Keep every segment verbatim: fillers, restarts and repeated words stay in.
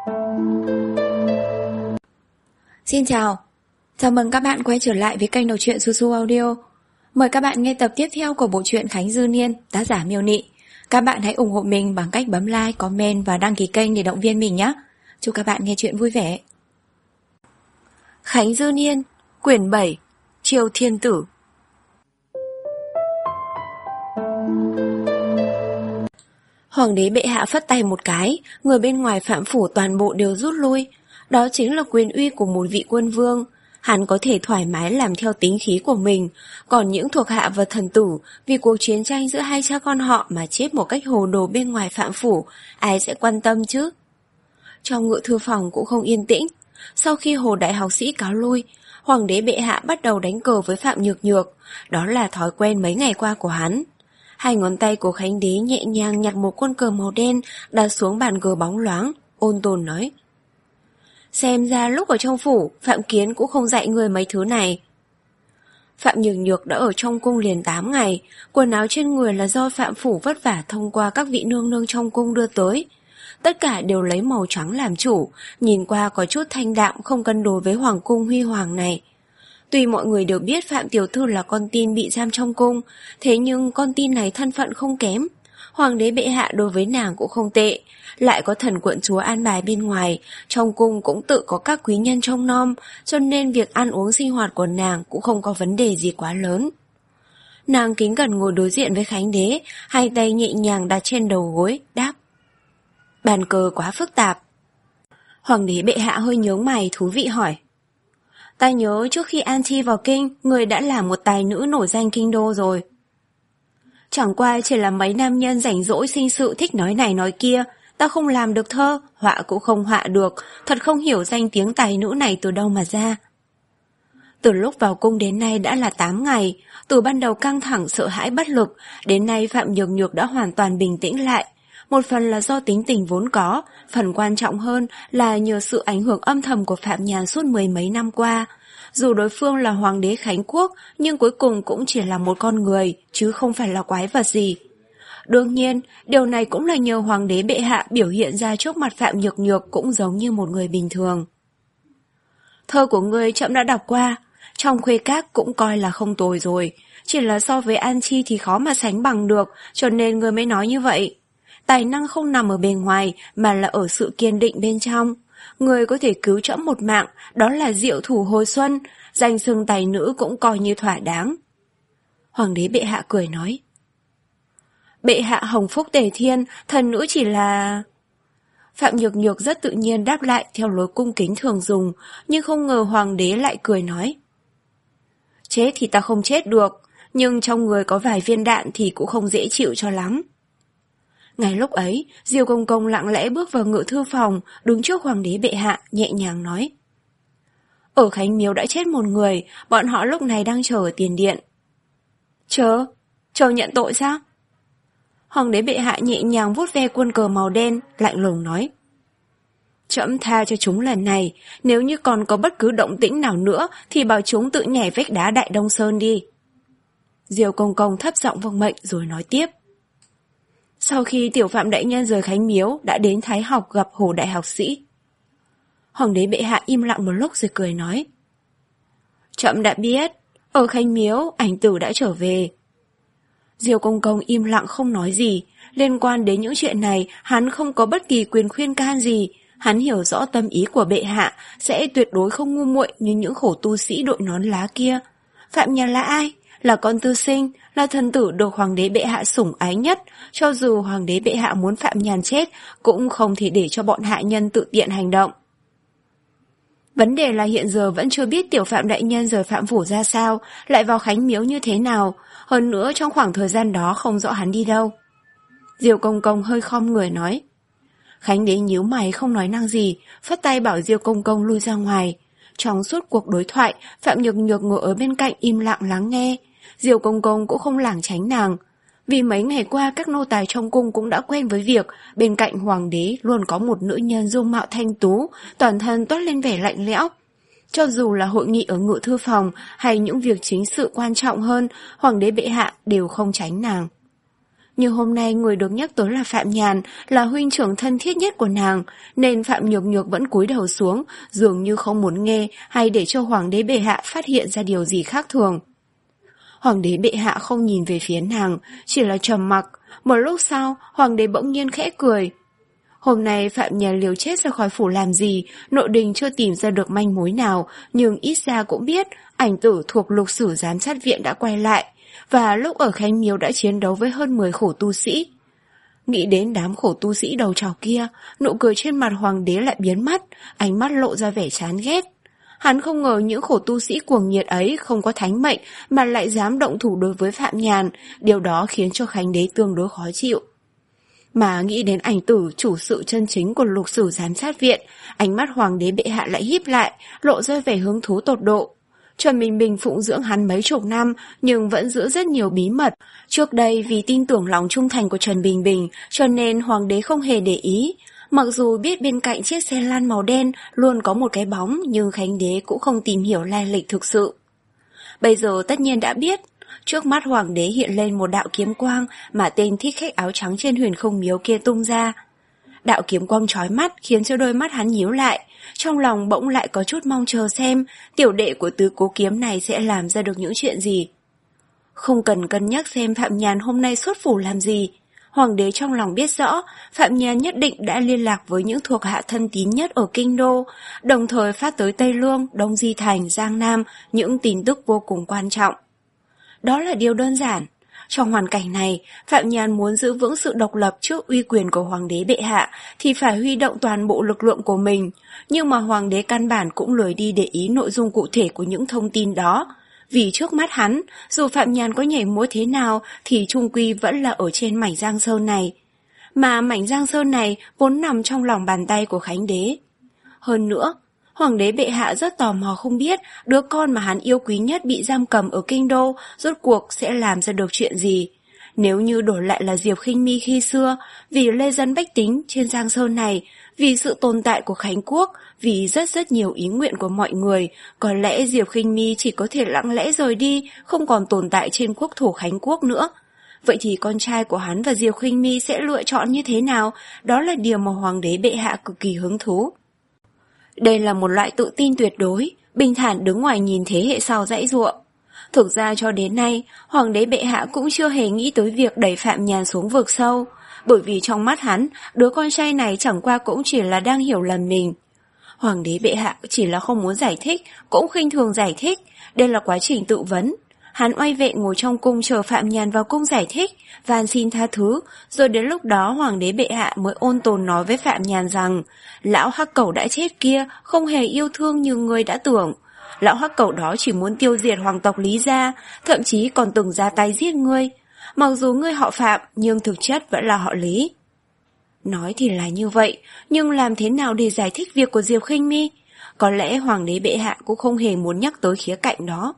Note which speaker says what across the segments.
Speaker 1: Xin chào, chào mừng các bạn quay trở lại với kênh đọc truyện Su Su Audio. Mời các bạn nghe tập tiếp theo của bộ truyện Khánh Dư Niên, tác giả Miêu Nị. Các bạn hãy ủng hộ mình bằng cách bấm like, comment và đăng ký kênh để động viên mình nhé. Chúc các bạn nghe truyện vui vẻ. Khánh Dư Niên, quyển bảy, Triều Thiên Tử. Hoàng đế bệ hạ phất tay một cái, người bên ngoài Phạm phủ toàn bộ đều rút lui. Đó chính là quyền uy của một vị quân vương. Hắn có thể thoải mái làm theo tính khí của mình, còn những thuộc hạ và thần tử vì cuộc chiến tranh giữa hai cha con họ mà chết một cách hồ đồ bên ngoài Phạm phủ, ai sẽ quan tâm chứ? Trong ngự thư phòng cũng không yên tĩnh. Sau khi Hồ đại học sĩ cáo lui, Hoàng đế bệ hạ bắt đầu đánh cờ với Phạm Nhược Nhược. Đó là thói quen mấy ngày qua của hắn. Hai ngón tay của Khánh đế nhẹ nhàng nhặt một quân cờ màu đen đặt xuống bàn cờ bóng loáng, ôn tồn nói: Xem ra lúc ở trong phủ, Phạm Kiến cũng không dạy người mấy thứ này. Phạm Nhược Nhược đã ở trong cung liền tám ngày, quần áo trên người là do Phạm phủ vất vả thông qua các vị nương nương trong cung đưa tới. Tất cả đều lấy màu trắng làm chủ, nhìn qua có chút thanh đạm không cân đối với hoàng cung huy hoàng này. Tuy mọi người đều biết Phạm Tiểu Thư là con tin bị giam trong cung, thế nhưng con tin này thân phận không kém. Hoàng đế bệ hạ đối với nàng cũng không tệ, lại có thần quận chúa an bài bên ngoài, trong cung cũng tự có các quý nhân trông nom, cho nên việc ăn uống sinh hoạt của nàng cũng không có vấn đề gì quá lớn. Nàng kính cẩn ngồi đối diện với Khánh đế, hai tay nhẹ nhàng đặt trên đầu gối, đáp: Bàn cờ quá phức tạp. Hoàng đế bệ hạ hơi nhướng mày thú vị hỏi: Ta nhớ trước khi An Chi vào kinh, người đã là một tài nữ nổi danh kinh đô rồi. Chẳng qua chỉ là mấy nam nhân rảnh rỗi sinh sự thích nói này nói kia, ta không làm được thơ, họa cũng không họa được, thật không hiểu danh tiếng tài nữ này từ đâu mà ra. Từ lúc vào cung đến nay đã là tám ngày, từ ban đầu căng thẳng sợ hãi bất lực, đến nay Phạm Nhược Nhược đã hoàn toàn bình tĩnh lại. Một phần là do tính tình vốn có, phần quan trọng hơn là nhờ sự ảnh hưởng âm thầm của Phạm Nhàn suốt mười mấy năm qua. Dù đối phương là hoàng đế Khánh Quốc, nhưng cuối cùng cũng chỉ là một con người, chứ không phải là quái vật gì. Đương nhiên, điều này cũng là nhờ hoàng đế bệ hạ biểu hiện ra trước mặt Phạm Nhược Nhược cũng giống như một người bình thường. Thơ của ngươi trẫm đã đọc qua, trong khuê các cũng coi là không tồi rồi, chỉ là so với An Chi thì khó mà sánh bằng được, cho nên ngươi mới nói như vậy. Tài năng không nằm ở bề ngoài mà là ở sự kiên định bên trong. Người có thể cứu trẫm một mạng, đó là diệu thủ hồi xuân, danh xưng tài nữ cũng coi như thỏa đáng. Hoàng đế bệ hạ cười nói: Bệ hạ hồng phúc tề thiên, thần nữ chỉ là... Phạm Nhược Nhược rất tự nhiên đáp lại theo lối cung kính thường dùng, nhưng không ngờ hoàng đế lại cười nói: Chết thì ta không chết được, nhưng trong người có vài viên đạn thì cũng không dễ chịu cho lắm. Ngay lúc ấy, Diêu Công Công lặng lẽ bước vào ngự thư phòng, đứng trước hoàng đế bệ hạ, nhẹ nhàng nói: Ở Khánh Miếu đã chết một người, bọn họ lúc này đang chờ ở tiền điện. Chờ? Chờ nhận tội sao? Hoàng đế bệ hạ nhẹ nhàng vuốt ve quân cờ màu đen, lạnh lùng nói: Trẫm tha cho chúng lần này, nếu như còn có bất cứ động tĩnh nào nữa thì bảo chúng tự nhảy vách đá Đại Đông Sơn đi. Diêu Công Công thấp giọng vâng mệnh rồi nói tiếp: Sau khi tiểu Phạm đại nhân rời Khánh Miếu đã đến Thái học gặp Hồ đại học sĩ. Hoàng đế bệ hạ im lặng một lúc rồi cười nói: Trẫm đã biết, ở Khánh Miếu ảnh tử đã trở về. Diêu Công Công im lặng không nói gì, liên quan đến những chuyện này hắn không có bất kỳ quyền khuyên can gì, hắn hiểu rõ tâm ý của bệ hạ sẽ tuyệt đối không ngu muội như những khổ tu sĩ đội nón lá kia. Phạm Nhàn là ai? Là con tư sinh, là thần tử được hoàng đế bệ hạ sủng ái nhất, cho dù hoàng đế bệ hạ muốn Phạm Nhàn chết cũng không thể để cho bọn hạ nhân tự tiện hành động. Vấn đề là hiện giờ vẫn chưa biết tiểu Phạm đại nhân rời Phạm phủ ra sao, lại vào Khánh Miếu như thế nào, hơn nữa trong khoảng thời gian đó không rõ hắn đi đâu. Diêu Công Công hơi khom người nói. Khánh đế nhíu mày không nói năng gì, phất tay bảo Diêu Công Công lui ra ngoài. Trong suốt cuộc đối thoại, Phạm Nhược Nhược ngồi ở bên cạnh im lặng lắng nghe. Diêu Công Công cũng không lảng tránh nàng. Vì mấy ngày qua các nô tài trong cung cũng đã quen với việc bên cạnh hoàng đế luôn có một nữ nhân dung mạo thanh tú, toàn thân toát lên vẻ lạnh lẽo. Cho dù là hội nghị ở ngự thư phòng hay những việc chính sự quan trọng hơn, hoàng đế bệ hạ đều không tránh nàng. Nhưng hôm nay người được nhắc tới là Phạm Nhàn, là huynh trưởng thân thiết nhất của nàng, nên Phạm Nhược Nhược vẫn cúi đầu xuống, dường như không muốn nghe hay để cho Hoàng đế bệ hạ phát hiện ra điều gì khác thường. Hoàng đế bệ hạ không nhìn về phía nàng, chỉ là trầm mặc. Một lúc sau, Hoàng đế bỗng nhiên khẽ cười. Hôm nay Phạm Nhàn liều chết ra khỏi phủ làm gì, nội đình chưa tìm ra được manh mối nào, nhưng ít ra cũng biết ảnh tử thuộc lục sử giám sát viện đã quay lại, và lúc ở Khánh Miếu đã chiến đấu với hơn mười khổ tu sĩ. Nghĩ đến đám khổ tu sĩ đầu trò kia, nụ cười trên mặt Hoàng đế lại biến mất, ánh mắt lộ ra vẻ chán ghét. Hắn không ngờ những khổ tu sĩ cuồng nhiệt ấy không có thánh mệnh mà lại dám động thủ đối với Phạm Nhàn, điều đó khiến cho Khánh đế tương đối khó chịu. Mà nghĩ đến ảnh tử chủ sự chân chính của lục sử giám sát viện, ánh mắt Hoàng đế bệ hạ lại híp lại, lộ ra vẻ hứng thú tột độ. Trần Bình Bình phụng dưỡng hắn mấy chục năm nhưng vẫn giữ rất nhiều bí mật. Trước đây vì tin tưởng lòng trung thành của Trần Bình Bình cho nên Hoàng đế không hề để ý. Mặc dù biết bên cạnh chiếc xe lăn màu đen luôn có một cái bóng, nhưng Khánh đế cũng không tìm hiểu lai lịch thực sự. Bây giờ tất nhiên đã biết. Trước mắt Hoàng đế hiện lên một đạo kiếm quang mà tên thích khách áo trắng trên Huyền Không Miếu kia tung ra. Đạo kiếm quang chói mắt khiến cho đôi mắt hắn nhíu lại, trong lòng bỗng lại có chút mong chờ xem tiểu đệ của tứ cố kiếm này sẽ làm ra được những chuyện gì. Không cần cân nhắc xem Phạm Nhàn hôm nay xuất phủ làm gì. Hoàng đế trong lòng biết rõ Phạm Nhàn nhất định đã liên lạc với những thuộc hạ thân tín nhất ở Kinh Đô, đồng thời phát tới Tây Lương, Đông Di Thành, Giang Nam những tin tức vô cùng quan trọng. Đó là điều đơn giản. Trong hoàn cảnh này, Phạm Nhàn muốn giữ vững sự độc lập trước uy quyền của Hoàng đế bệ hạ thì phải huy động toàn bộ lực lượng của mình, nhưng mà Hoàng đế căn bản cũng lười đi để ý nội dung cụ thể của những thông tin đó. Vì trước mắt hắn, dù Phạm Nhàn có nhảy múa thế nào thì chung quy vẫn là ở trên mảnh Giang Sơn này. Mà mảnh Giang Sơn này vốn nằm trong lòng bàn tay của Khánh đế. Hơn nữa, Hoàng đế bệ hạ rất tò mò không biết đứa con mà hắn yêu quý nhất bị giam cầm ở Kinh Đô rốt cuộc sẽ làm ra được chuyện gì. Nếu như đổi lại là Diệp Khinh Mi khi xưa, vì lê dân bách tính trên Giang Sơn này, vì sự tồn tại của Khánh Quốc, vì rất rất nhiều ý nguyện của mọi người, có lẽ Diệp Khinh Mi chỉ có thể lặng lẽ rời đi, không còn tồn tại trên quốc thổ Khánh Quốc nữa. Vậy thì con trai của hắn và Diệp Khinh Mi sẽ lựa chọn như thế nào? Đó là điều mà Hoàng đế bệ hạ cực kỳ hứng thú. Đây là một loại tự tin tuyệt đối, bình thản đứng ngoài nhìn thế hệ sau dãy giụa. Thực ra cho đến nay, Hoàng đế bệ hạ cũng chưa hề nghĩ tới việc đẩy Phạm Nhàn xuống vực sâu, bởi vì trong mắt hắn, đứa con trai này chẳng qua cũng chỉ là đang hiểu lầm mình. Hoàng đế bệ hạ chỉ là không muốn giải thích, cũng khinh thường giải thích, đây là quá trình tự vấn. Hắn oai vệ ngồi trong cung chờ Phạm Nhàn vào cung giải thích, van xin tha thứ, rồi đến lúc đó Hoàng đế bệ hạ mới ôn tồn nói với Phạm Nhàn rằng lão hắc cẩu đã chết kia không hề yêu thương như người đã tưởng. Lão hắc cẩu đó chỉ muốn tiêu diệt hoàng tộc Lý gia, thậm chí còn từng ra tay giết ngươi. Mặc dù ngươi họ Phạm, nhưng thực chất vẫn là họ Lý. Nói thì là như vậy, nhưng làm thế nào để giải thích việc của Diệp Khinh Mi? Có lẽ Hoàng đế bệ hạ cũng không hề muốn nhắc tới khía cạnh đó.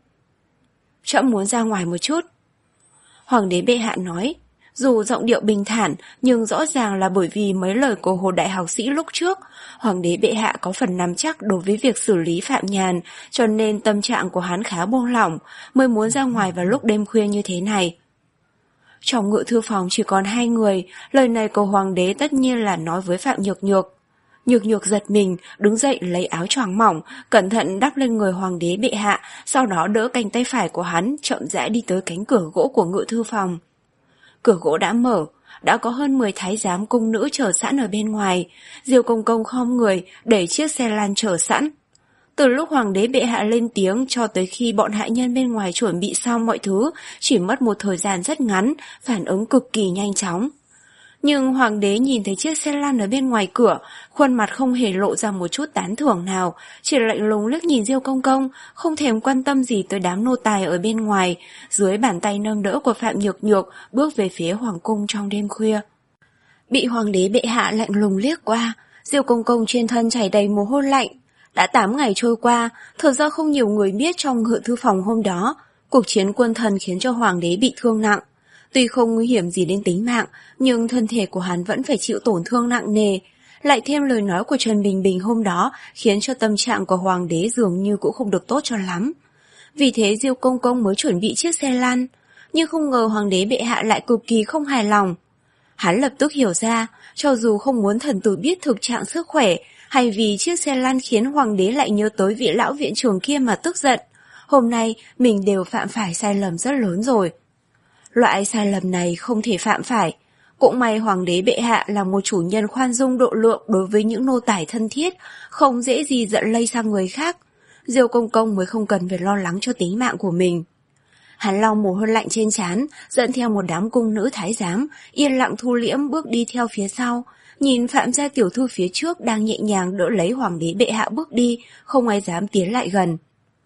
Speaker 1: Trẫm muốn ra ngoài một chút. Hoàng đế bệ hạ nói, dù giọng điệu bình thản, nhưng rõ ràng là bởi vì mấy lời của Hồ đại học sĩ lúc trước, Hoàng đế bệ hạ có phần nắm chắc đối với việc xử lý Phạm Nhàn, cho nên tâm trạng của hắn khá buông lỏng, mới muốn ra ngoài vào lúc đêm khuya như thế này. Trong ngự thư phòng chỉ còn hai người, lời này của Hoàng đế tất nhiên là nói với Phạm Nhược Nhược. Nhược Nhược giật mình, đứng dậy lấy áo choàng mỏng, cẩn thận đắp lên người Hoàng đế bệ hạ, sau đó đỡ cánh tay phải của hắn, chậm rãi đi tới cánh cửa gỗ của ngự thư phòng. Cửa gỗ đã mở, đã có hơn mười thái giám cung nữ chờ sẵn ở bên ngoài. Diêu Công Công khom người, đẩy chiếc xe lan chờ sẵn. Từ lúc Hoàng đế bệ hạ lên tiếng cho tới khi bọn hạ nhân bên ngoài chuẩn bị xong mọi thứ, chỉ mất một thời gian rất ngắn, phản ứng cực kỳ nhanh chóng. Nhưng Hoàng đế nhìn thấy chiếc xe lăn ở bên ngoài cửa, khuôn mặt không hề lộ ra một chút tán thưởng nào, chỉ lạnh lùng liếc nhìn Diêu Công Công, không thèm quan tâm gì tới đám nô tài ở bên ngoài, dưới bàn tay nâng đỡ của Phạm Nhược Nhược bước về phía Hoàng cung trong đêm khuya. Bị Hoàng đế bệ hạ lạnh lùng liếc qua, Diêu Công Công trên thân chảy đầy mồ hôi lạnh. Đã tám ngày trôi qua, thật ra không nhiều người biết trong ngự thư phòng hôm đó, cuộc chiến quân thần khiến cho Hoàng đế bị thương nặng. Tuy không nguy hiểm gì đến tính mạng, nhưng thân thể của hắn vẫn phải chịu tổn thương nặng nề. Lại thêm lời nói của Trần Bình Bình hôm đó khiến cho tâm trạng của Hoàng đế dường như cũng không được tốt cho lắm. Vì thế Diêu Công Công mới chuẩn bị chiếc xe lăn. nhưng không ngờ hoàng đế bệ hạ lại cực kỳ không hài lòng. Hắn lập tức hiểu ra, cho dù không muốn thần tử biết thực trạng sức khỏe, hay vì chiếc xe lăn khiến hoàng đế lại nhớ tới vị lão viện trưởng kia mà tức giận, hôm nay mình đều phạm phải sai lầm rất lớn rồi. Loại sai lầm này không thể phạm phải. Cũng may hoàng đế bệ hạ là một chủ nhân khoan dung độ lượng đối với những nô tài thân thiết, không dễ gì giận lây sang người khác. Diêu công công mới không cần phải lo lắng cho tính mạng của mình. Hắn lau mồ hôi lạnh trên trán, dẫn theo một đám cung nữ thái giám, yên lặng thu liễm bước đi theo phía sau, nhìn Phạm gia tiểu thư phía trước đang nhẹ nhàng đỡ lấy hoàng đế bệ hạ bước đi, không ai dám tiến lại gần.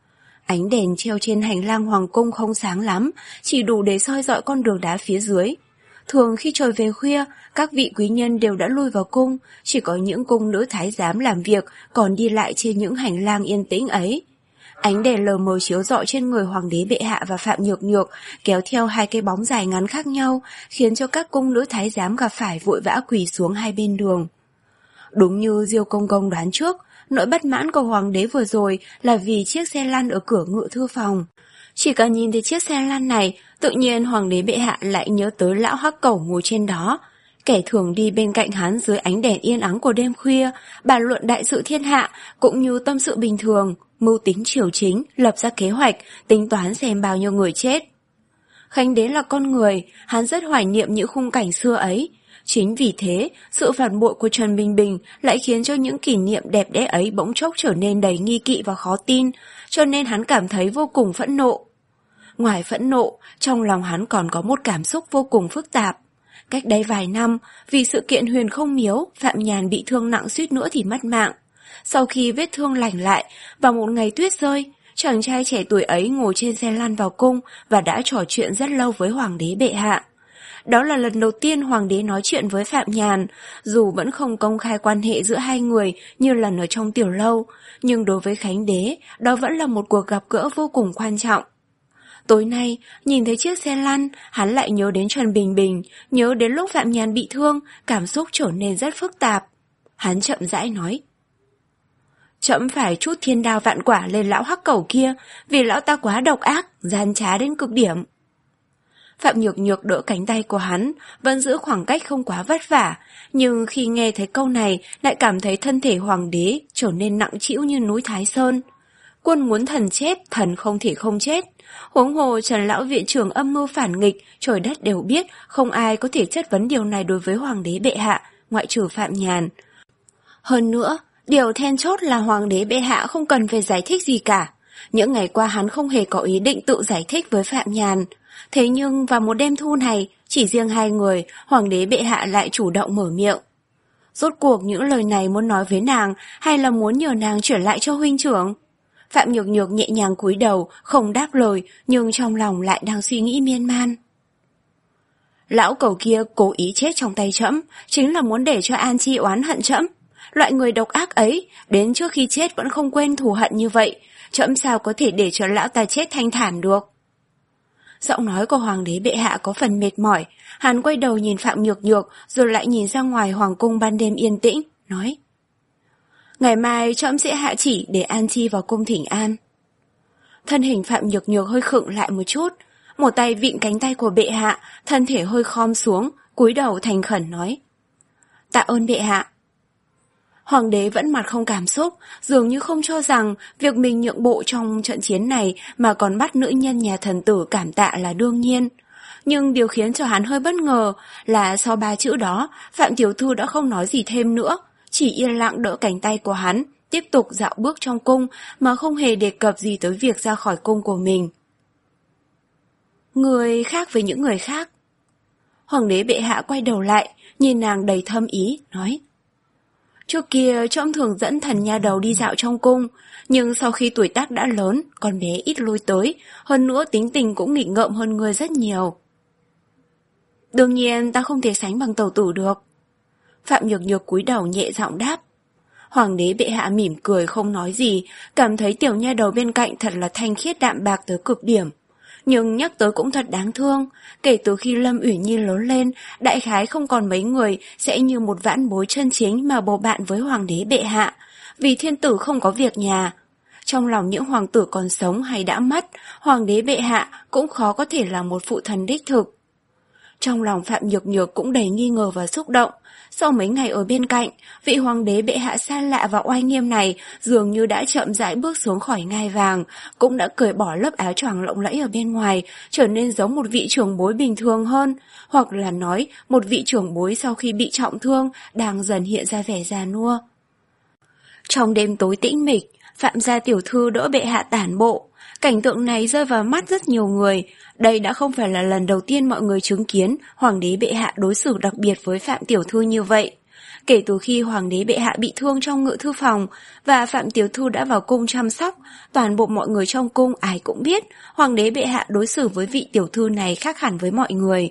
Speaker 1: Ánh đèn treo trên hành lang hoàng cung không sáng lắm, chỉ đủ để soi rọi con đường đá phía dưới. Thường khi trời về khuya, các vị quý nhân đều đã lui vào cung, chỉ có những cung nữ thái giám làm việc còn đi lại trên những hành lang yên tĩnh ấy. Ánh đèn lờ mờ chiếu rọi trên người hoàng đế bệ hạ và Phạm Nhược Nhược, kéo theo hai cái bóng dài ngắn khác nhau, khiến cho các cung nữ thái giám gặp phải vội vã quỳ xuống hai bên đường. Đúng như Diêu công công đoán trước, nỗi bất mãn của hoàng đế vừa rồi là vì chiếc xe lăn ở cửa ngự thư phòng. Chỉ cần nhìn thấy chiếc xe lăn này, tự nhiên hoàng đế bệ hạ lại nhớ tới lão hắc cẩu ngồi trên đó. Kẻ thường đi bên cạnh hắn dưới ánh đèn yên ắng của đêm khuya, bàn luận đại sự thiên hạ, cũng như tâm sự bình thường, mưu tính triều chính, lập ra kế hoạch, tính toán xem bao nhiêu người chết. Khánh đế là con người, hắn rất hoài niệm những khung cảnh xưa ấy. Chính vì thế, sự phản bội của Trần Bình Bình lại khiến cho những kỷ niệm đẹp đẽ ấy bỗng chốc trở nên đầy nghi kỵ và khó tin, cho nên hắn cảm thấy vô cùng phẫn nộ. Ngoài phẫn nộ, trong lòng hắn còn có một cảm xúc vô cùng phức tạp. Cách đây vài năm, vì sự kiện Huyền Không Miếu, Phạm Nhàn bị thương nặng suýt nữa thì mất mạng. Sau khi vết thương lành lại, vào một ngày tuyết rơi, chàng trai trẻ tuổi ấy ngồi trên xe lăn vào cung và đã trò chuyện rất lâu với hoàng đế bệ hạ. Đó là lần đầu tiên hoàng đế nói chuyện với Phạm Nhàn, dù vẫn không công khai quan hệ giữa hai người như lần ở trong tiểu lâu, nhưng đối với Khánh đế, đó vẫn là một cuộc gặp gỡ vô cùng quan trọng. Tối nay, nhìn thấy chiếc xe lăn, hắn lại nhớ đến Trần Bình Bình, nhớ đến lúc Phạm Nhàn bị thương, cảm xúc trở nên rất phức tạp. Hắn chậm rãi nói: Trẫm phải trút thiên đao vạn quả lên lão hắc cẩu kia, vì lão ta quá độc ác, gian trá đến cực điểm. Phạm Nhược Nhược đỡ cánh tay của hắn, vẫn giữ khoảng cách không quá vất vả, nhưng khi nghe thấy câu này lại cảm thấy thân thể hoàng đế trở nên nặng trĩu như núi Thái Sơn. Quân muốn thần chết, thần không thể không chết. Huống hồ Trần lão viện trưởng âm mưu phản nghịch, trời đất đều biết, không ai có thể chất vấn điều này đối với hoàng đế bệ hạ, ngoại trừ Phạm Nhàn. Hơn nữa, điều then chốt là hoàng đế bệ hạ không cần phải giải thích gì cả. Những ngày qua hắn không hề có ý định tự giải thích với Phạm Nhàn. Thế nhưng vào một đêm thu này, chỉ riêng hai người, hoàng đế bệ hạ lại chủ động mở miệng. Rốt cuộc những lời này muốn nói với nàng hay là muốn nhờ nàng chuyển lại cho huynh trưởng? Phạm Nhược Nhược nhẹ nhàng cúi đầu, không đáp lời, nhưng trong lòng lại đang suy nghĩ miên man. Lão cẩu kia cố ý chết trong tay trẫm, chính là muốn để cho An Chi oán hận trẫm. Loại người độc ác ấy, đến trước khi chết vẫn không quên thù hận như vậy, trẫm sao có thể để cho lão ta chết thanh thản được? Giọng nói của hoàng đế bệ hạ có phần mệt mỏi, hắn quay đầu nhìn Phạm Nhược Nhược, rồi lại nhìn ra ngoài hoàng cung ban đêm yên tĩnh, nói: Ngày mai trẫm sẽ hạ chỉ để An Chi vào cung thỉnh an. Thân hình Phạm Nhược Nhược hơi khựng lại một chút, một tay vịn cánh tay của bệ hạ, thân thể hơi khom xuống, cúi đầu thành khẩn nói: Tạ ơn bệ hạ. Hoàng đế vẫn mặt không cảm xúc, dường như không cho rằng việc mình nhượng bộ trong trận chiến này mà còn bắt nữ nhân nhà thần tử cảm tạ là đương nhiên. Nhưng điều khiến cho hắn hơi bất ngờ là sau ba chữ đó, Phạm tiểu thư đã không nói gì thêm nữa, chỉ yên lặng đỡ cánh tay của hắn, tiếp tục dạo bước trong cung mà không hề đề cập gì tới việc ra khỏi cung của mình. Người khác với những người khác. Hoàng đế bệ hạ quay đầu lại, nhìn nàng đầy thâm ý, nói: Trước kia trẫm thường dẫn thần nha đầu đi dạo trong cung, nhưng sau khi tuổi tác đã lớn, con bé ít lui tới, hơn nữa tính tình cũng nghịch ngợm hơn người rất nhiều. Đương nhiên ta không thể sánh bằng tẩu tử được. Phạm Nhược Nhược cúi đầu nhẹ giọng đáp. Hoàng đế bệ hạ mỉm cười không nói gì, cảm thấy tiểu nha đầu bên cạnh thật là thanh khiết đạm bạc tới cực điểm. Nhưng nhắc tới cũng thật đáng thương, kể từ khi Lâm Uyển Nhi lớn lên, đại khái không còn mấy người sẽ như một vãn bối chân chính mà bầu bạn với hoàng đế bệ hạ, vì thiên tử không có việc nhà. Trong lòng những hoàng tử còn sống hay đã mất, hoàng đế bệ hạ cũng khó có thể là một phụ thần đích thực. Trong lòng Phạm Nhược Nhược cũng đầy nghi ngờ và xúc động. Sau mấy ngày ở bên cạnh, vị hoàng đế bệ hạ xa lạ và oai nghiêm này dường như đã chậm rãi bước xuống khỏi ngai vàng, cũng đã cởi bỏ lớp áo choàng lộng lẫy ở bên ngoài, trở nên giống một vị trưởng bối bình thường hơn, hoặc là nói một vị trưởng bối sau khi bị trọng thương đang dần hiện ra vẻ già nua. Trong đêm tối tĩnh mịch, Phạm gia tiểu thư đỡ bệ hạ tản bộ. Cảnh tượng này rơi vào mắt rất nhiều người. Đây đã không phải là lần đầu tiên mọi người chứng kiến hoàng đế bệ hạ đối xử đặc biệt với Phạm tiểu thư như vậy. Kể từ khi hoàng đế bệ hạ bị thương trong ngự thư phòng và Phạm tiểu thư đã vào cung chăm sóc, toàn bộ mọi người trong cung ai cũng biết hoàng đế bệ hạ đối xử với vị tiểu thư này khác hẳn với mọi người.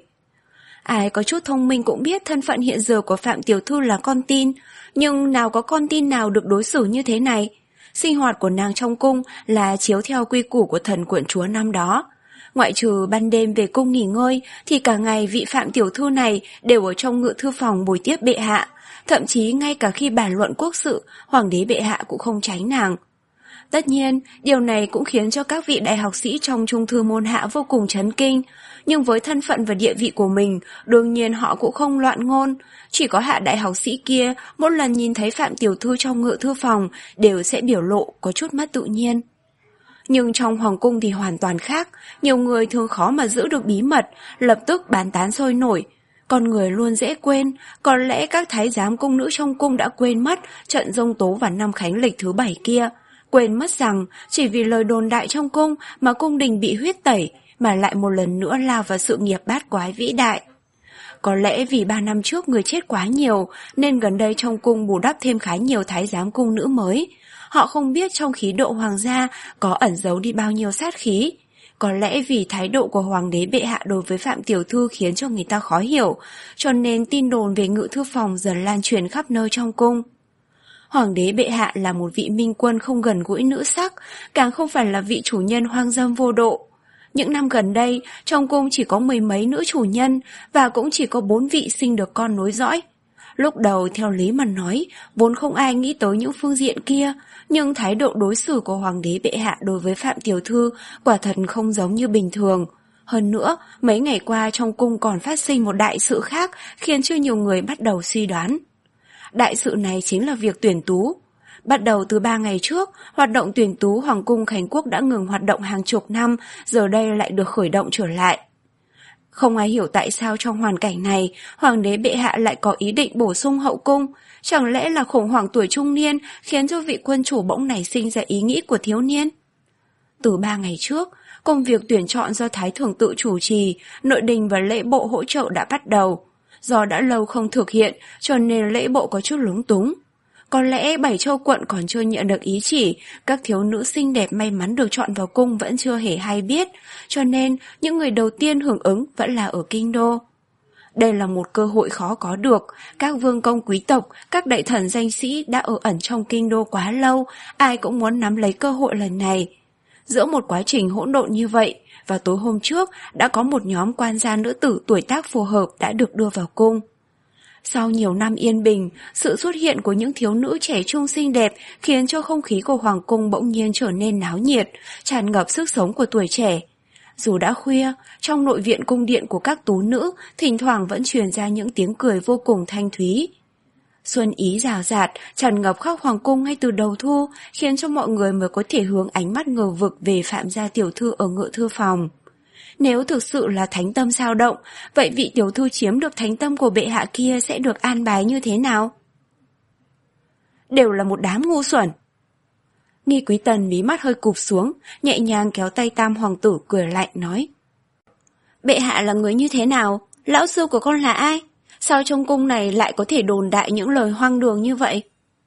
Speaker 1: Ai có chút thông minh cũng biết thân phận hiện giờ của Phạm tiểu thư là con tin, nhưng nào có con tin nào được đối xử như thế này. Sinh hoạt của nàng trong cung là chiếu theo quy củ của thần quận chúa năm đó. Ngoại trừ ban đêm về cung nghỉ ngơi thì cả ngày vị Phạm tiểu thư này đều ở trong ngự thư phòng bồi tiếp bệ hạ. Thậm chí ngay cả khi bàn luận quốc sự, hoàng đế bệ hạ cũng không tránh nàng. Tất nhiên, điều này cũng khiến cho các vị đại học sĩ trong trung thư môn hạ vô cùng chấn kinh. Nhưng với thân phận và địa vị của mình, đương nhiên họ cũng không loạn ngôn. Chỉ có hạ đại học sĩ kia, mỗi lần nhìn thấy Phạm tiểu thư trong ngự thư phòng, đều sẽ biểu lộ có chút mất tự nhiên. Nhưng trong hoàng cung thì hoàn toàn khác, nhiều người thường khó mà giữ được bí mật, lập tức bàn tán sôi nổi. Con người luôn dễ quên, có lẽ các thái giám cung nữ trong cung đã quên mất trận giông tố vào năm khánh lịch thứ bảy kia. Quên mất rằng chỉ vì lời đồn đại trong cung mà cung đình bị huyết tẩy, mà lại một lần nữa lao vào sự nghiệp bát quái vĩ đại. Có lẽ vì ba năm trước người chết quá nhiều, nên gần đây trong cung bù đắp thêm khá nhiều thái giám cung nữ mới. Họ không biết trong khí độ hoàng gia có ẩn giấu đi bao nhiêu sát khí. Có lẽ vì thái độ của hoàng đế bệ hạ đối với Phạm tiểu thư khiến cho người ta khó hiểu, cho nên tin đồn về ngự thư phòng dần lan truyền khắp nơi trong cung. Hoàng đế bệ hạ là một vị minh quân không gần gũi nữ sắc, càng không phải là vị chủ nhân hoang dâm vô độ. Những năm gần đây, trong cung chỉ có mười mấy nữ chủ nhân và cũng chỉ có bốn vị sinh được con nối dõi. Lúc đầu theo lý mà nói, vốn không ai nghĩ tới những phương diện kia, nhưng thái độ đối xử của hoàng đế bệ hạ đối với Phạm tiểu thư quả thật không giống như bình thường. Hơn nữa, mấy ngày qua trong cung còn phát sinh một đại sự khác khiến cho nhiều người bắt đầu suy đoán. Đại sự này chính là việc tuyển tú. Bắt đầu từ ba ngày trước, hoạt động tuyển tú Hoàng cung Khánh Quốc đã ngừng hoạt động hàng chục năm, giờ đây lại được khởi động trở lại. Không ai hiểu tại sao trong hoàn cảnh này, hoàng đế bệ hạ lại có ý định bổ sung hậu cung. Chẳng lẽ là khủng hoảng tuổi trung niên khiến cho vị quân chủ bỗng nảy sinh ra ý nghĩ của thiếu niên? Từ ba ngày trước, công việc tuyển chọn do Thái Thượng tự chủ trì, nội đình và lễ bộ hỗ trợ đã bắt đầu. Do đã lâu không thực hiện, cho nên lễ bộ có chút lúng túng. Có lẽ Bảy Châu quận còn chưa nhận được ý chỉ, các thiếu nữ xinh đẹp may mắn được chọn vào cung vẫn chưa hề hay biết, cho nên những người đầu tiên hưởng ứng vẫn là ở kinh đô. Đây là một cơ hội khó có được, các vương công quý tộc, các đại thần danh sĩ đã ở ẩn trong kinh đô quá lâu, ai cũng muốn nắm lấy cơ hội lần này. Giữa một quá trình hỗn độn như vậy, và tối hôm trước đã có một nhóm quan gia nữ tử tuổi tác phù hợp đã được đưa vào cung. Sau nhiều năm yên bình, sự xuất hiện của những thiếu nữ trẻ trung xinh đẹp khiến cho không khí của hoàng cung bỗng nhiên trở nên náo nhiệt, tràn ngập sức sống của tuổi trẻ. Dù đã khuya, trong nội viện cung điện của các tú nữ thỉnh thoảng vẫn truyền ra những tiếng cười vô cùng thanh thúy. Xuân ý rào rạt, tràn ngập khắp hoàng cung ngay từ đầu thu, khiến cho mọi người mới có thể hướng ánh mắt ngờ vực về Phạm gia tiểu thư ở ngự thư phòng. Nếu thực sự là thánh tâm dao động, vậy vị tiểu thư chiếm được thánh tâm của bệ hạ kia sẽ được an bài như thế nào? Đều là một đám ngu xuẩn. Nghi Quý Tần mí mắt hơi cụp xuống, nhẹ nhàng kéo tay Tam hoàng tử cười lạnh nói: Bệ hạ là người như thế nào? Lão sư của con là ai? Sao trong cung này lại có thể đồn đại những lời hoang đường như vậy?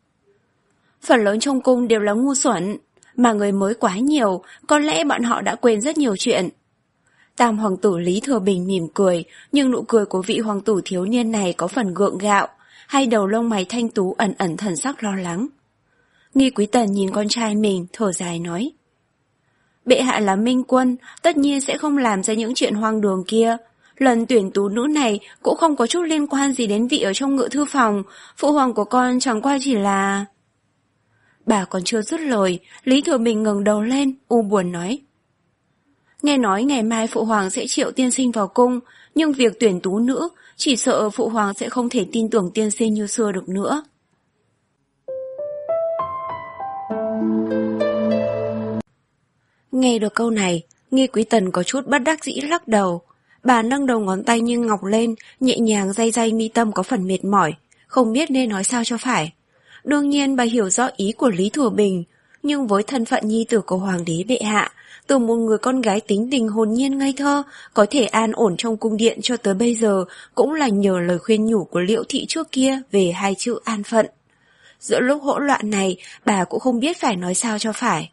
Speaker 1: Phần lớn trong cung đều là ngu xuẩn, mà người mới quá nhiều, có lẽ bọn họ đã quên rất nhiều chuyện. Tam hoàng tử Lý Thừa Bình mỉm cười, nhưng nụ cười của vị hoàng tử thiếu niên này có phần gượng gạo, hai đầu lông mày thanh tú ẩn ẩn thần sắc lo lắng. Nghi Quý Tần nhìn con trai mình, thở dài nói: Bệ hạ là minh quân, tất nhiên sẽ không làm ra những chuyện hoang đường kia. Lần tuyển tú nữ này cũng không có chút liên quan gì đến vị ở trong ngự thư phòng, phụ hoàng của con chẳng qua chỉ là... Bà còn chưa dứt lời, Lý Thừa Bình ngẩng đầu lên, u buồn nói. Nghe nói ngày mai Phụ Hoàng sẽ triệu tiên sinh vào cung, nhưng việc tuyển tú nữ, chỉ sợ Phụ Hoàng sẽ không thể tin tưởng tiên sinh như xưa được nữa. Nghe được câu này, Nghi Quý Tần có chút bất đắc dĩ lắc đầu. Bà nâng đầu ngón tay như ngọc lên, nhẹ nhàng day day mi tâm có phần mệt mỏi, không biết nên nói sao cho phải. Đương nhiên bà hiểu rõ ý của Lý Thừa Bình, nhưng với thân phận nhi tử của Hoàng đế bệ hạ, từ một người con gái tính tình hồn nhiên ngây thơ, có thể an ổn trong cung điện cho tới bây giờ cũng là nhờ lời khuyên nhủ của Liễu Thị trước kia về hai chữ an phận. Giữa lúc hỗn loạn này, bà cũng không biết phải nói sao cho phải.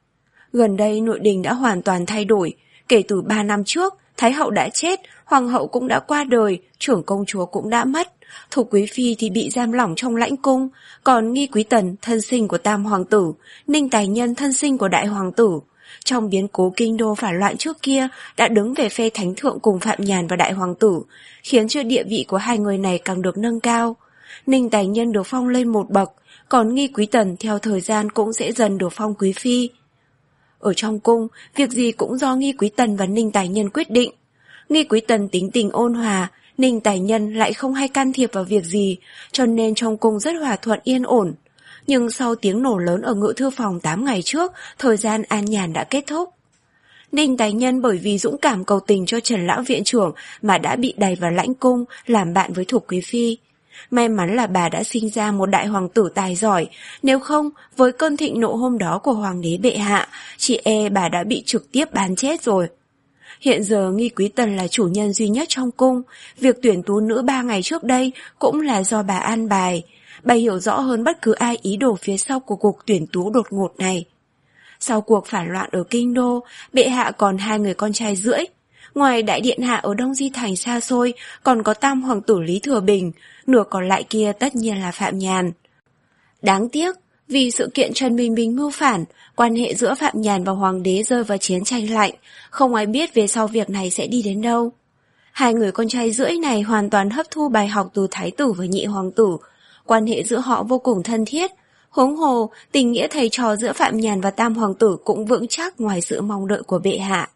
Speaker 1: Gần đây nội đình đã hoàn toàn thay đổi, kể từ ba năm trước, Thái hậu đã chết, Hoàng hậu cũng đã qua đời, trưởng công chúa cũng đã mất, Thục Quý Phi thì bị giam lỏng trong lãnh cung, còn Nghi Quý Tần, thân sinh của Tam Hoàng tử, Ninh Tài Nhân, thân sinh của Đại Hoàng tử, trong biến cố kinh đô phản loạn trước kia đã đứng về phe thánh thượng cùng Phạm Nhàn và Đại Hoàng tử, khiến cho địa vị của hai người này càng được nâng cao. Ninh Tài Nhân được phong lên một bậc, còn Nghi Quý Tần theo thời gian cũng sẽ dần được phong Quý Phi. Ở trong cung, việc gì cũng do Nghi Quý Tần và Ninh Tài Nhân quyết định. Nghi Quý Tần tính tình ôn hòa, Ninh Tài Nhân lại không hay can thiệp vào việc gì, cho nên trong cung rất hòa thuận yên ổn. Nhưng sau tiếng nổ lớn ở ngự thư phòng tám ngày trước, thời gian an nhàn đã kết thúc. Ninh Tài Nhân bởi vì dũng cảm cầu tình cho Trần Lão Viện Trưởng mà đã bị đày vào lãnh cung làm bạn với Thục Quý Phi. May mắn là bà đã sinh ra một đại hoàng tử tài giỏi, nếu không, với cơn thịnh nộ hôm đó của Hoàng đế bệ hạ, chị e bà đã bị trực tiếp bán chết rồi. Hiện giờ Nghi Quý Tần là chủ nhân duy nhất trong cung, việc tuyển tú nữ ba ngày trước đây cũng là do bà an bài. Bà hiểu rõ hơn bất cứ ai ý đồ phía sau của cuộc tuyển tú đột ngột này. Sau cuộc phản loạn ở Kinh Đô, bệ hạ còn hai người con trai rưỡi. Ngoài đại điện hạ ở Đông Di Thành xa xôi, còn có Tam Hoàng tử Lý Thừa Bình, nửa còn lại kia tất nhiên là Phạm Nhàn. Đáng tiếc, vì sự kiện Trần Bình Bình mưu phản, quan hệ giữa Phạm Nhàn và Hoàng đế rơi vào chiến tranh lạnh, không ai biết về sau việc này sẽ đi đến đâu. Hai người con trai rưỡi này hoàn toàn hấp thu bài học từ Thái tử và Nhị Hoàng tử, quan hệ giữa họ vô cùng thân thiết. Huống hồ, tình nghĩa thầy trò giữa Phạm Nhàn và Tam Hoàng tử cũng vững chắc ngoài sự mong đợi của bệ hạ.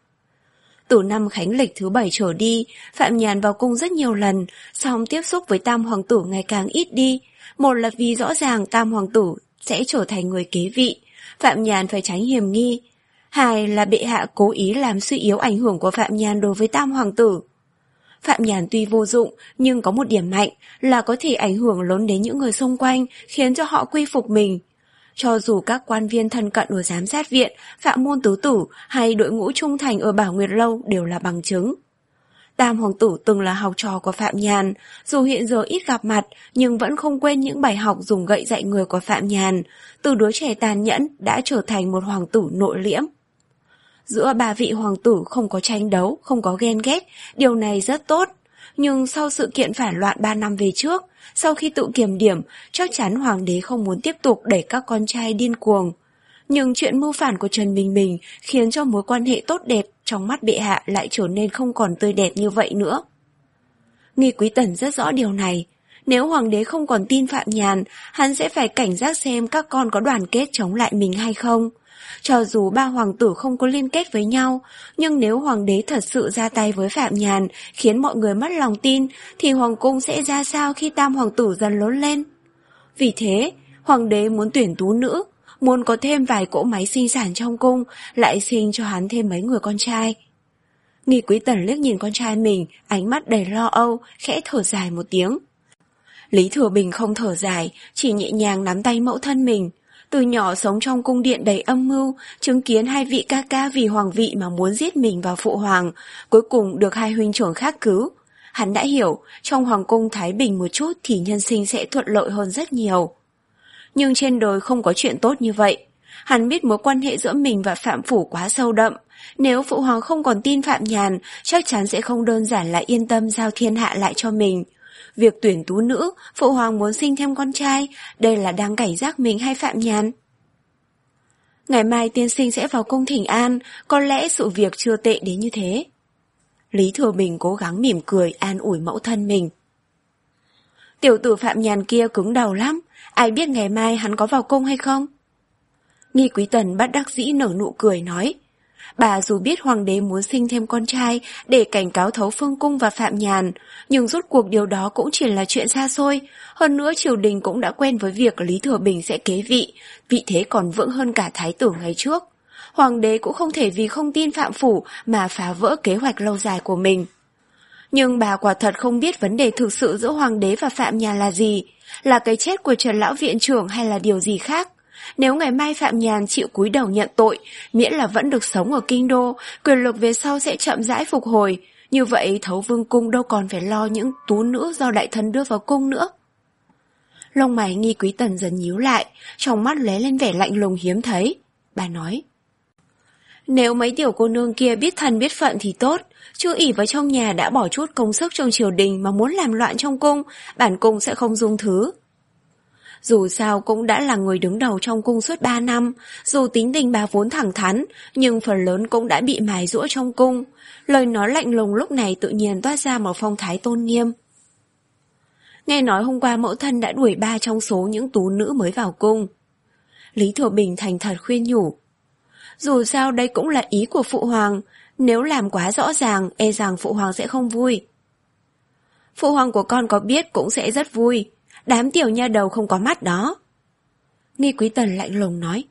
Speaker 1: Từ năm Khánh Lịch thứ bảy trở đi, Phạm Nhàn vào cung rất nhiều lần, song tiếp xúc với Tam Hoàng tử ngày càng ít đi. Một là vì rõ ràng Tam Hoàng tử sẽ trở thành người kế vị, Phạm Nhàn phải tránh hiểm nghi. Hai là bệ hạ cố ý làm suy yếu ảnh hưởng của Phạm Nhàn đối với Tam Hoàng tử. Phạm Nhàn tuy vô dụng, nhưng có một điểm mạnh là có thể ảnh hưởng lớn đến những người xung quanh, khiến cho họ quy phục mình. Cho dù các quan viên thân cận ở giám sát viện, Phạm môn tứ tử hay đội ngũ trung thành ở Bảo Nguyệt Lâu đều là bằng chứng. Tam Hoàng tử từng là học trò của Phạm Nhàn, dù hiện giờ ít gặp mặt nhưng vẫn không quên những bài học dùng gậy dạy người của Phạm Nhàn, từ đứa trẻ tàn nhẫn đã trở thành một hoàng tử nội liễm. Giữa ba vị hoàng tử không có tranh đấu, không có ghen ghét, điều này rất tốt. Nhưng sau sự kiện phản loạn ba năm về trước, sau khi tự kiểm điểm, chắc chắn hoàng đế không muốn tiếp tục đẩy các con trai điên cuồng. Nhưng chuyện mưu phản của Trần Bình Bình khiến cho mối quan hệ tốt đẹp trong mắt bệ hạ lại trở nên không còn tươi đẹp như vậy nữa. Nghi Quý Tần rất rõ điều này. Nếu hoàng đế không còn tin Phạm Nhàn, hắn sẽ phải cảnh giác xem các con có đoàn kết chống lại mình hay không. Cho dù ba hoàng tử không có liên kết với nhau, nhưng nếu hoàng đế thật sự ra tay với Phạm Nhàn khiến mọi người mất lòng tin, thì hoàng cung sẽ ra sao khi Tam Hoàng tử dần lớn lên? Vì thế, hoàng đế muốn tuyển tú nữ, muốn có thêm vài cỗ máy sinh sản trong cung, lại sinh cho hắn thêm mấy người con trai. Nghi Quý Tần liếc nhìn con trai mình, ánh mắt đầy lo âu, khẽ thở dài một tiếng. Lý Thừa Bình không thở dài, chỉ nhẹ nhàng nắm tay mẫu thân mình. Từ nhỏ sống trong cung điện đầy âm mưu, chứng kiến hai vị ca ca vì hoàng vị mà muốn giết mình và phụ hoàng, cuối cùng được hai huynh trưởng khác cứu. Hắn đã hiểu, trong hoàng cung thái bình một chút thì nhân sinh sẽ thuận lợi hơn rất nhiều. Nhưng trên đời không có chuyện tốt như vậy. Hắn biết mối quan hệ giữa mình và Phạm Phủ quá sâu đậm. Nếu phụ hoàng không còn tin Phạm Nhàn, chắc chắn sẽ không đơn giản là yên tâm giao thiên hạ lại cho mình. Việc tuyển tú nữ, phụ hoàng muốn sinh thêm con trai, đây là đang cảnh giác mình hay Phạm Nhàn? Ngày mai tiên sinh sẽ vào cung thỉnh an, có lẽ sự việc chưa tệ đến như thế. Lý Thừa Bình cố gắng mỉm cười an ủi mẫu thân mình. Tiểu tử Phạm Nhàn kia cứng đầu lắm, ai biết ngày mai hắn có vào cung hay không? Nghi Quý Tần bất đắc dĩ nở nụ cười nói, bà dù biết hoàng đế muốn sinh thêm con trai để cảnh cáo thấu Phương Cung và Phạm Nhàn, nhưng rốt cuộc điều đó cũng chỉ là chuyện xa xôi. Hơn nữa triều đình cũng đã quen với việc Lý Thừa Bình sẽ kế vị, vị thế còn vững hơn cả thái tử ngày trước. Hoàng đế cũng không thể vì không tin Phạm Phủ mà phá vỡ kế hoạch lâu dài của mình. Nhưng bà quả thật không biết vấn đề thực sự giữa hoàng đế và Phạm Nhàn là gì, là cái chết của Trần lão viện trưởng hay là điều gì khác. Nếu ngày mai Phạm Nhàn chịu cúi đầu nhận tội, miễn là vẫn được sống ở kinh đô, quyền lực về sau sẽ chậm rãi phục hồi. Như vậy Thấu Vương cung đâu còn phải lo những tú nữ do đại thần đưa vào cung nữa. Lông mày Nghi Quý Tần dần nhíu lại, trong mắt lóe lên vẻ lạnh lùng hiếm thấy. Bà nói, nếu mấy tiểu cô nương kia biết thân biết phận thì tốt, chứ ỷ vào trong nhà đã bỏ chút công sức trong triều đình mà muốn làm loạn trong cung, bản cung sẽ không dung thứ. Dù sao cũng đã là người đứng đầu trong cung suốt ba năm, dù tính tình bà vốn thẳng thắn, nhưng phần lớn cũng đã bị mài giũa trong cung. Lời nói lạnh lùng lúc này tự nhiên toát ra một phong thái tôn nghiêm. Nghe nói hôm qua mẫu thân đã đuổi ba trong số những tú nữ mới vào cung. Lý Thừa Bình thành thật khuyên nhủ. Dù sao đây cũng là ý của phụ hoàng, nếu làm quá rõ ràng, e rằng phụ hoàng sẽ không vui. Phụ hoàng của con có biết cũng sẽ rất vui, đám tiểu nha đầu không có mắt đó. Nghi Quý Tần lạnh lùng nói.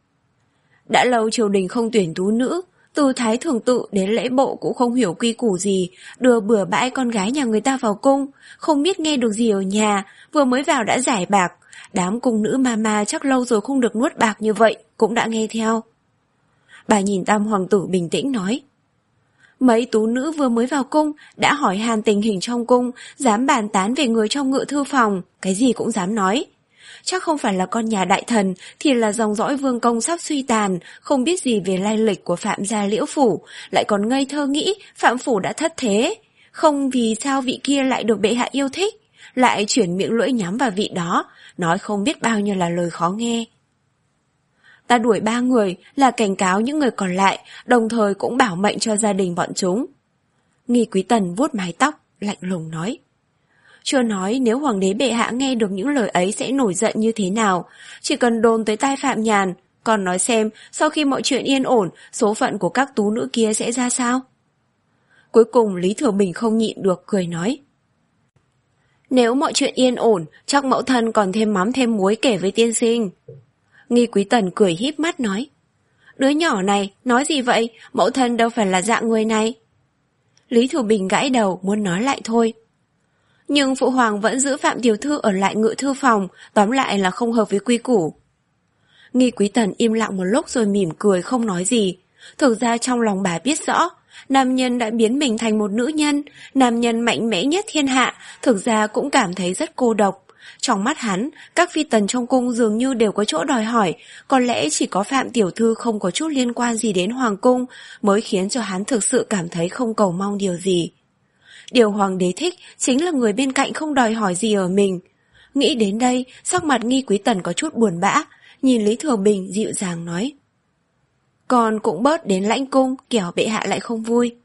Speaker 1: Đã lâu triều đình không tuyển tú nữ, từ thái thường tự đến lễ bộ cũng không hiểu quy củ gì, đưa bừa bãi con gái nhà người ta vào cung, không biết nghe được gì ở nhà, vừa mới vào đã giải bạc, đám cung nữ ma ma chắc lâu rồi không được nuốt bạc như vậy, cũng đã nghe theo. Bà nhìn Tam hoàng tử bình tĩnh nói. Mấy tú nữ vừa mới vào cung đã hỏi han tình hình trong cung, dám bàn tán về người trong ngự thư phòng, cái gì cũng dám nói. Chắc không phải là con nhà đại thần thì là dòng dõi vương công sắp suy tàn, không biết gì về lai lịch của Phạm gia Liễu Phủ, lại còn ngây thơ nghĩ Phạm Phủ đã thất thế. Không vì sao vị kia lại được bệ hạ yêu thích, lại chuyển miệng lưỡi nhắm vào vị đó, nói không biết bao nhiêu là lời khó nghe. Ta đuổi ba người là cảnh cáo những người còn lại, đồng thời cũng bảo mệnh cho gia đình bọn chúng. Nghi Quý Tần vuốt mái tóc, lạnh lùng nói. Chưa nói nếu hoàng đế bệ hạ nghe được những lời ấy sẽ nổi giận như thế nào, chỉ cần đồn tới tai Phạm Nhàn, còn nói xem sau khi mọi chuyện yên ổn, số phận của các tú nữ kia sẽ ra sao. Cuối cùng Lý Thừa Bình không nhịn được cười nói. Nếu mọi chuyện yên ổn, chắc mẫu thân còn thêm mắm thêm muối kể với tiên sinh. Nghi Quý Tần cười híp mắt nói. Đứa nhỏ này, nói gì vậy, mẫu thân đâu phải là dạng người này. Lý Thừa Bình gãi đầu muốn nói lại thôi. Nhưng phụ hoàng vẫn giữ Phạm tiểu thư ở lại ngự thư phòng, tóm lại là không hợp với quy củ. Nghi Quý Tần im lặng một lúc rồi mỉm cười không nói gì. Thực ra trong lòng bà biết rõ, nam nhân đã biến mình thành một nữ nhân, nam nhân mạnh mẽ nhất thiên hạ, thực ra cũng cảm thấy rất cô độc. Trong mắt hắn, các phi tần trong cung dường như đều có chỗ đòi hỏi, có lẽ chỉ có Phạm tiểu thư không có chút liên quan gì đến hoàng cung mới khiến cho hắn thực sự cảm thấy không cầu mong điều gì. Điều hoàng đế thích chính là người bên cạnh không đòi hỏi gì ở mình. Nghĩ đến đây, sắc mặt Nghi Quý Tần có chút buồn bã, nhìn Lý Thừa Bình dịu dàng nói. Con cũng bớt đến lãnh cung, kẻo bệ hạ lại không vui.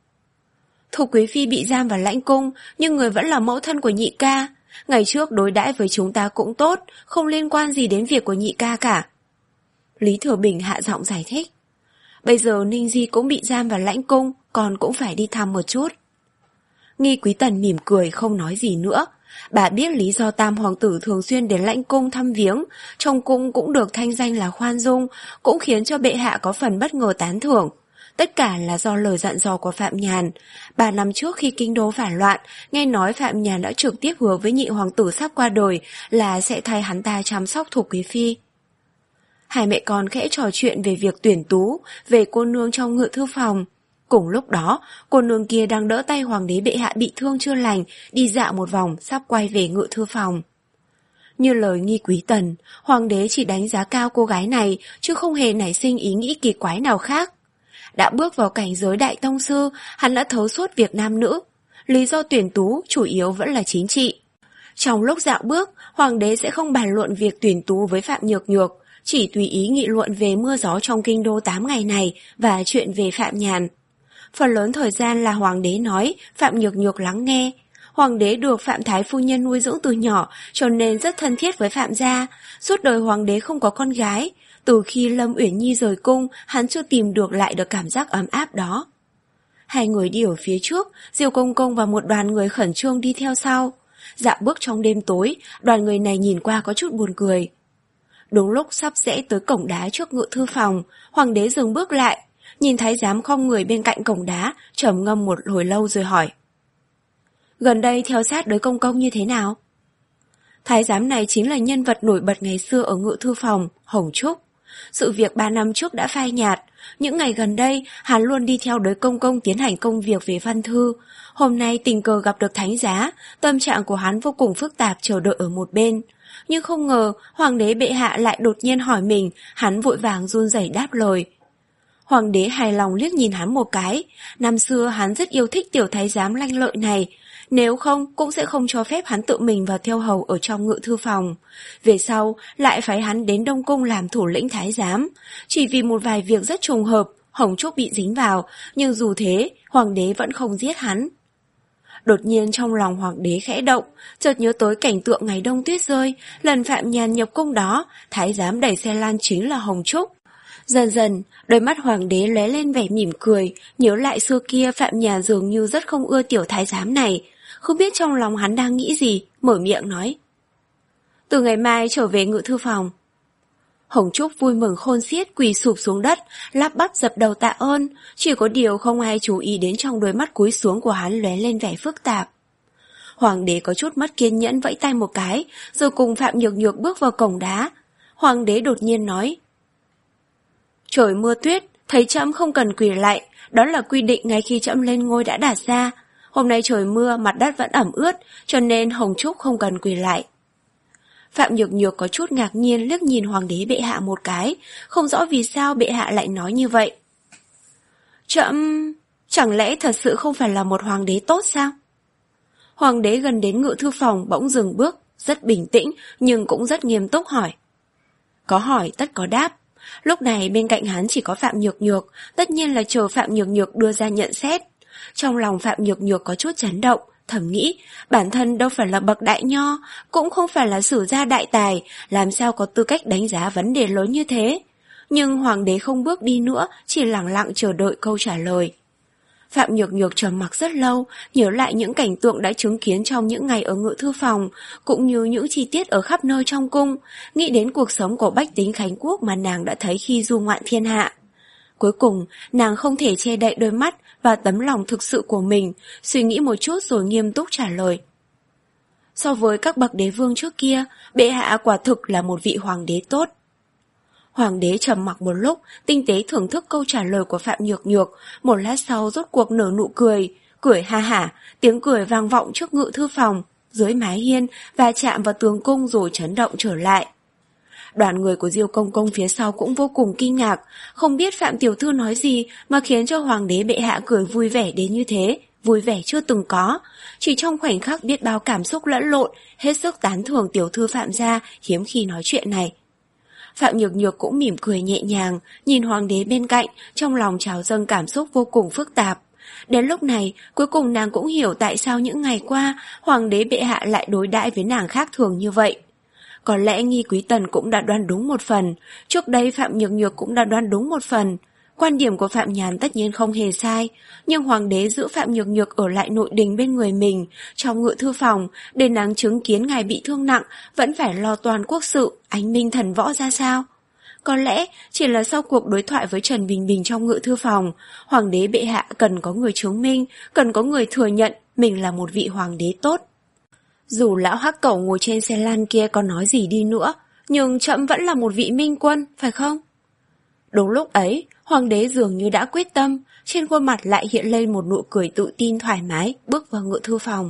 Speaker 1: Thục quý phi bị giam vào lãnh cung, nhưng người vẫn là mẫu thân của nhị ca. Ngày trước đối đãi với chúng ta cũng tốt, không liên quan gì đến việc của nhị ca cả. Lý Thừa Bình hạ giọng giải thích. Bây giờ Ninh Di cũng bị giam vào lãnh cung, con cũng phải đi thăm một chút. Nghi Quý Tần mỉm cười không nói gì nữa. Bà biết lý do Tam hoàng tử thường xuyên đến lãnh cung thăm viếng, trong cung cũng được thanh danh là khoan dung, cũng khiến cho bệ hạ có phần bất ngờ tán thưởng. Tất cả là do lời dặn dò của Phạm Nhàn. Ba năm trước khi kinh đô phản loạn, nghe nói Phạm Nhàn đã trực tiếp hứa với nhị hoàng tử sắp qua đời là sẽ thay hắn ta chăm sóc Thục quý phi. Hai mẹ con khẽ trò chuyện về việc tuyển tú, về cô nương trong ngự thư phòng. Cùng lúc đó, cô nương kia đang đỡ tay hoàng đế bệ hạ bị thương chưa lành, đi dạo một vòng sắp quay về ngự thư phòng. Như lời Nghi Quý Tần, hoàng đế chỉ đánh giá cao cô gái này, chứ không hề nảy sinh ý nghĩ kỳ quái nào khác. Đã bước vào cảnh giới đại tông sư, hắn đã thấu suốt việc nam nữ. Lý do tuyển tú chủ yếu vẫn là chính trị. Trong lúc dạo bước, hoàng đế sẽ không bàn luận việc tuyển tú với Phạm Nhược Nhược, chỉ tùy ý nghị luận về mưa gió trong kinh đô tám ngày này và chuyện về Phạm Nhàn. Phần lớn thời gian là hoàng đế nói, Phạm Nhược Nhược lắng nghe. Hoàng đế được Phạm Thái phu nhân nuôi dưỡng từ nhỏ, cho nên rất thân thiết với Phạm gia. Suốt đời hoàng đế không có con gái. Từ khi Lâm Uyển Nhi rời cung, hắn chưa tìm được lại được cảm giác ấm áp đó. Hai người đi ở phía trước, Diêu Công Công và một đoàn người khẩn trương đi theo sau. Dạo bước trong đêm tối, đoàn người này nhìn qua có chút buồn cười. Đúng lúc sắp rẽ tới cổng đá trước ngự thư phòng, hoàng đế dừng bước lại, nhìn thái giám khom người bên cạnh cổng đá, trầm ngâm một hồi lâu rồi hỏi. Gần đây theo sát Đới Công Công như thế nào? Thái giám này chính là nhân vật nổi bật ngày xưa ở ngự thư phòng, Hồng Trúc. Sự việc ba năm trước đã phai nhạt, những ngày gần đây hắn luôn đi theo Đới Công Công tiến hành công việc về văn thư. Hôm nay tình cờ gặp được thánh giá, tâm trạng của hắn vô cùng phức tạp chờ đợi ở một bên. Nhưng không ngờ hoàng đế bệ hạ lại đột nhiên hỏi mình, hắn vội vàng run rẩy đáp lời. Hoàng đế hài lòng liếc nhìn hắn một cái, năm xưa hắn rất yêu thích tiểu thái giám lanh lợi này, nếu không cũng sẽ không cho phép hắn tự mình vào theo hầu ở trong ngự thư phòng. Về sau lại phái hắn đến Đông Cung làm thủ lĩnh thái giám, chỉ vì một vài việc rất trùng hợp, Hồng Trúc bị dính vào, nhưng dù thế, hoàng đế vẫn không giết hắn. Đột nhiên trong lòng hoàng đế khẽ động, chợt nhớ tới cảnh tượng ngày đông tuyết rơi, lần Phạm Nhàn nhập cung đó, thái giám đẩy xe lan chính là Hồng Trúc. Dần dần, đôi mắt hoàng đế lóe lên vẻ mỉm cười, nhớ lại xưa kia Phạm Nhàn dường như rất không ưa tiểu thái giám này, không biết trong lòng hắn đang nghĩ gì, mở miệng nói. Từ ngày mai trở về ngự thư phòng. Hồng Trúc vui mừng khôn xiết quỳ sụp xuống đất, lắp bắp dập đầu tạ ơn, chỉ có điều không ai chú ý đến trong đôi mắt cúi xuống của hắn lóe lên vẻ phức tạp. Hoàng đế có chút mất kiên nhẫn vẫy tay một cái, rồi cùng Phạm Nhược Nhược bước vào cổng đá. Hoàng đế đột nhiên nói. Trời mưa tuyết, thấy trẫm không cần quỳ lạy, đó là quy định ngay khi trẫm lên ngôi đã đặt ra. Hôm nay trời mưa, mặt đất vẫn ẩm ướt, cho nên Hồng Trúc không cần quỳ lạy. Phạm Nhược Nhược có chút ngạc nhiên liếc nhìn hoàng đế bệ hạ một cái, không rõ vì sao bệ hạ lại nói như vậy. Trẫm, chẳng lẽ thật sự không phải là một hoàng đế tốt sao? Hoàng đế gần đến ngự thư phòng bỗng dừng bước, rất bình tĩnh nhưng cũng rất nghiêm túc hỏi. Có hỏi tất có đáp. Lúc này bên cạnh hắn chỉ có Phạm Nhược Nhược, tất nhiên là chờ Phạm Nhược Nhược đưa ra nhận xét. Trong lòng Phạm Nhược Nhược có chút chấn động, thầm nghĩ, bản thân đâu phải là bậc đại nho, cũng không phải là sử gia đại tài, làm sao có tư cách đánh giá vấn đề lớn như thế. Nhưng hoàng đế không bước đi nữa, chỉ lặng lặng chờ đợi câu trả lời. Phạm Nhược Nhược trầm mặc rất lâu, nhớ lại những cảnh tượng đã chứng kiến trong những ngày ở ngự thư phòng, cũng như những chi tiết ở khắp nơi trong cung, nghĩ đến cuộc sống của bách tính Khánh Quốc mà nàng đã thấy khi du ngoạn thiên hạ. Cuối cùng, nàng không thể che đậy đôi mắt và tấm lòng thực sự của mình, suy nghĩ một chút rồi nghiêm túc trả lời. So với các bậc đế vương trước kia, bệ hạ quả thực là một vị hoàng đế tốt. Hoàng đế trầm mặc một lúc, tinh tế thưởng thức câu trả lời của Phạm Nhược Nhược, một lát sau rốt cuộc nở nụ cười, cười ha hả, tiếng cười vang vọng trước ngự thư phòng, dưới mái hiên và chạm vào tường cung rồi chấn động trở lại. Đoàn người của Diêu Công Công phía sau cũng vô cùng kinh ngạc, không biết Phạm Tiểu Thư nói gì mà khiến cho hoàng đế bệ hạ cười vui vẻ đến như thế, vui vẻ chưa từng có. Chỉ trong khoảnh khắc biết bao cảm xúc lẫn lộn, hết sức tán thưởng Tiểu Thư Phạm gia hiếm khi nói chuyện này. Phạm Nhược Nhược cũng mỉm cười nhẹ nhàng, nhìn hoàng đế bên cạnh, trong lòng trào dâng cảm xúc vô cùng phức tạp. Đến lúc này, cuối cùng nàng cũng hiểu tại sao những ngày qua, hoàng đế bệ hạ lại đối đãi với nàng khác thường như vậy. Có lẽ Nghi Quý Tần cũng đã đoán đúng một phần, trước đây Phạm Nhược Nhược cũng đã đoán đúng một phần. Quan điểm của Phạm Nhàn tất nhiên không hề sai, nhưng hoàng đế giữ Phạm Nhược Nhược ở lại nội đình bên người mình, trong ngự thư phòng, để nàng chứng kiến ngài bị thương nặng, vẫn phải lo toàn quốc sự, ánh minh thần võ ra sao. Có lẽ chỉ là sau cuộc đối thoại với Trần Bình Bình trong ngự thư phòng, hoàng đế bệ hạ cần có người chứng minh, cần có người thừa nhận mình là một vị hoàng đế tốt. Dù lão hắc cẩu ngồi trên xe lan kia có nói gì đi nữa, nhưng trẫm vẫn là một vị minh quân, phải không? Đúng lúc ấy, hoàng đế dường như đã quyết tâm, trên khuôn mặt lại hiện lên một nụ cười tự tin thoải mái, bước vào ngự thư phòng.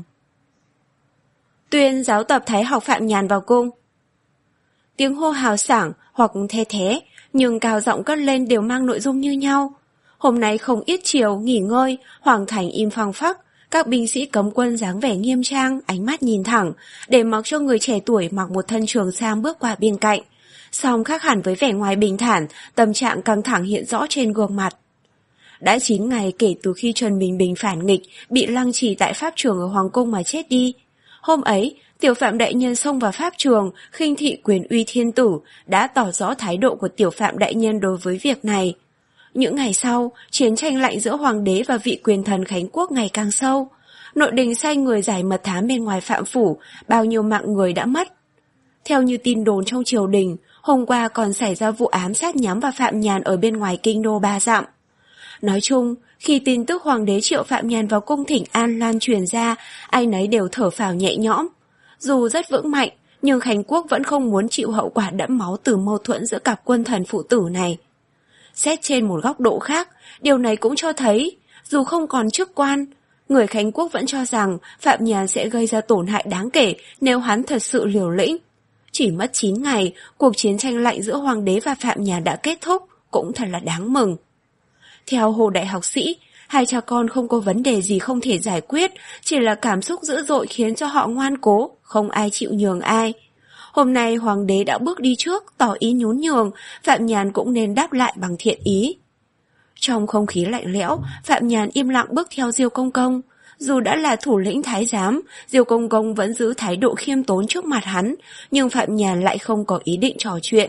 Speaker 1: Tuyên giáo tập Thái học Phạm Nhàn vào cung. Tiếng hô hào sảng hoặc the thé, nhưng cao giọng cất lên đều mang nội dung như nhau. Hôm nay không ít chiều, nghỉ ngơi, hoàng thành im phăng phắc, các binh sĩ cấm quân dáng vẻ nghiêm trang, ánh mắt nhìn thẳng, để mặc cho người trẻ tuổi mặc một thân trường sam bước qua bên cạnh. Song khác hẳn với vẻ ngoài bình thản, tâm trạng căng thẳng hiện rõ trên gương mặt. Đã chín ngày kể từ khi Trần Bình Bình phản nghịch, bị lăng trì tại pháp trường ở Hoàng cung mà chết đi. Hôm ấy, Tiểu Phạm đại nhân xông vào pháp trường, khinh thị quyền uy thiên tử, đã tỏ rõ thái độ của Tiểu Phạm đại nhân đối với việc này. Những ngày sau, chiến tranh lạnh giữa hoàng đế và vị quyền thần Khánh Quốc ngày càng sâu. Nội đình sai người giải mật thám bên ngoài Phạm phủ, bao nhiêu mạng người đã mất. Theo như tin đồn trong triều đình, hôm qua còn xảy ra vụ ám sát nhắm vào Phạm Nhàn ở bên ngoài kinh đô ba dặm. Nói chung, khi tin tức hoàng đế triệu Phạm Nhàn vào cung thỉnh an lan truyền ra, ai nấy đều thở phào nhẹ nhõm. Dù rất vững mạnh, nhưng Khánh Quốc vẫn không muốn chịu hậu quả đẫm máu từ mâu thuẫn giữa cặp quân thần phụ tử này. Xét trên một góc độ khác, điều này cũng cho thấy, dù không còn chức quan, người Khánh Quốc vẫn cho rằng Phạm Nhàn sẽ gây ra tổn hại đáng kể nếu hắn thật sự liều lĩnh. Chỉ mất chín ngày, cuộc chiến tranh lạnh giữa hoàng đế và Phạm Nhàn đã kết thúc, cũng thật là đáng mừng. Theo Hồ đại học sĩ, hai cha con không có vấn đề gì không thể giải quyết, chỉ là cảm xúc dữ dội khiến cho họ ngoan cố, không ai chịu nhường ai. Hôm nay hoàng đế đã bước đi trước, tỏ ý nhún nhường, Phạm Nhàn cũng nên đáp lại bằng thiện ý. Trong không khí lạnh lẽo, Phạm Nhàn im lặng bước theo Diêu Công Công. Dù đã là thủ lĩnh thái giám, Diêu Công Công vẫn giữ thái độ khiêm tốn trước mặt hắn, nhưng Phạm Nhàn lại không có ý định trò chuyện.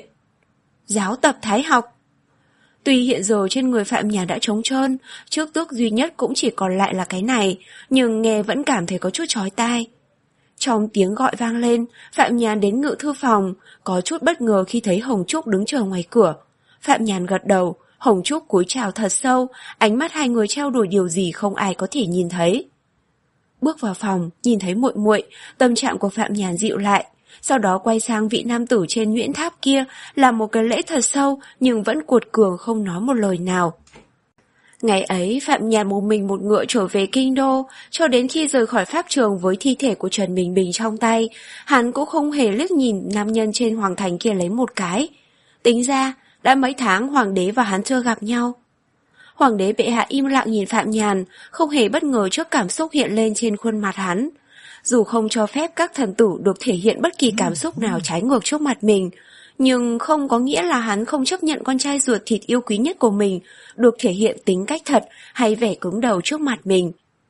Speaker 1: Giáo tập thái học. Tuy hiện giờ trên người Phạm Nhàn đã trống trơn, trước tước duy nhất cũng chỉ còn lại là cái này, nhưng nghe vẫn cảm thấy có chút chói tai. Trong tiếng gọi vang lên, Phạm Nhàn đến ngự thư phòng, có chút bất ngờ khi thấy Hồng Trúc đứng chờ ngoài cửa. Phạm Nhàn gật đầu, Hồng Trúc cúi chào thật sâu, ánh mắt hai người trao đổi điều gì không ai có thể nhìn thấy. Bước vào phòng, nhìn thấy muội muội, tâm trạng của Phạm Nhàn dịu lại, sau đó quay sang vị nam tử trên Nguyễn Tháp kia, làm một cái lễ thật sâu nhưng vẫn cuột cường không nói một lời nào. Ngày ấy, Phạm Nhàn một mình một ngựa trở về kinh đô, cho đến khi rời khỏi pháp trường với thi thể của Trần Bình Bình trong tay, hắn cũng không hề liếc nhìn nam nhân trên hoàng thành kia lấy một cái. Tính ra, đã mấy tháng hoàng đế và hắn chưa gặp nhau. Hoàng đế bệ hạ im lặng nhìn Phạm Nhàn, không hề bất ngờ trước cảm xúc hiện lên trên khuôn mặt hắn. Dù không cho phép các thần tử được thể hiện bất kỳ cảm xúc nào trái ngược trước mặt mình, nhưng không có nghĩa là hắn không chấp nhận con trai ruột thịt yêu quý nhất của mình được thể hiện tính cách thật hay vẻ cứng đầu trước mặt mình.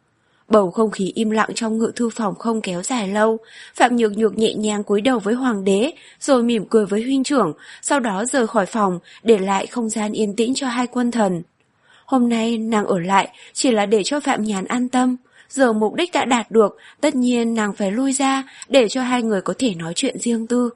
Speaker 1: Bầu không khí im lặng trong ngự thư phòng không kéo dài lâu, Phạm Nhược Nhược nhẹ nhàng cúi đầu với hoàng đế, rồi mỉm cười với huynh trưởng, sau đó rời khỏi phòng, để lại không gian yên tĩnh cho hai quân thần. Hôm nay nàng ở lại chỉ là để cho Phạm Nhàn an tâm, giờ mục đích đã đạt được, tất nhiên nàng phải lui ra để cho hai người có thể nói chuyện riêng tư.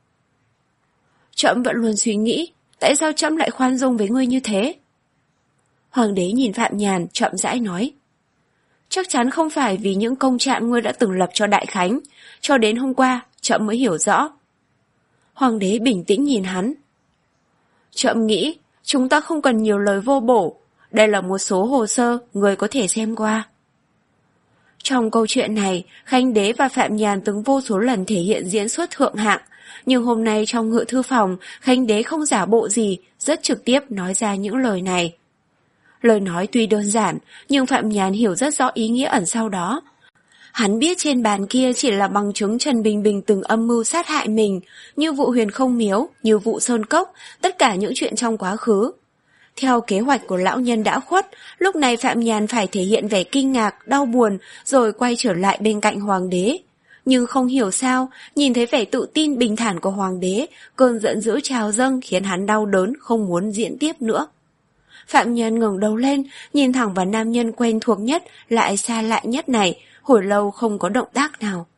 Speaker 1: Trẫm vẫn luôn suy nghĩ, tại sao trẫm lại khoan dung với ngươi như thế? Hoàng đế nhìn Phạm Nhàn, chậm rãi nói. Chắc chắn không phải vì những công trạng ngươi đã từng lập cho Đại Khánh, cho đến hôm qua, trẫm mới hiểu rõ. Hoàng đế bình tĩnh nhìn hắn. Trẫm nghĩ, chúng ta không cần nhiều lời vô bổ, đây là một số hồ sơ, ngươi có thể xem qua. Trong câu chuyện này, Khánh đế và Phạm Nhàn từng vô số lần thể hiện diễn xuất thượng hạng, nhưng hôm nay trong ngự thư phòng, Khánh đế không giả bộ gì, rất trực tiếp nói ra những lời này. Lời nói tuy đơn giản, nhưng Phạm Nhàn hiểu rất rõ ý nghĩa ẩn sau đó. Hắn biết trên bàn kia chỉ là bằng chứng Trần Bình Bình từng âm mưu sát hại mình, như vụ Huyền Không Miếu, như vụ Sơn Cốc, tất cả những chuyện trong quá khứ. Theo kế hoạch của lão nhân đã khuất, lúc này Phạm Nhàn phải thể hiện vẻ kinh ngạc, đau buồn, rồi quay trở lại bên cạnh hoàng đế. Nhưng không hiểu sao, nhìn thấy vẻ tự tin bình thản của hoàng đế, cơn giận dữ trào dâng khiến hắn đau đớn, không muốn diễn tiếp nữa. Phạm Nhàn ngẩng đầu lên, nhìn thẳng vào nam nhân quen thuộc nhất, lại xa lạ nhất này, hồi lâu không có động tác nào.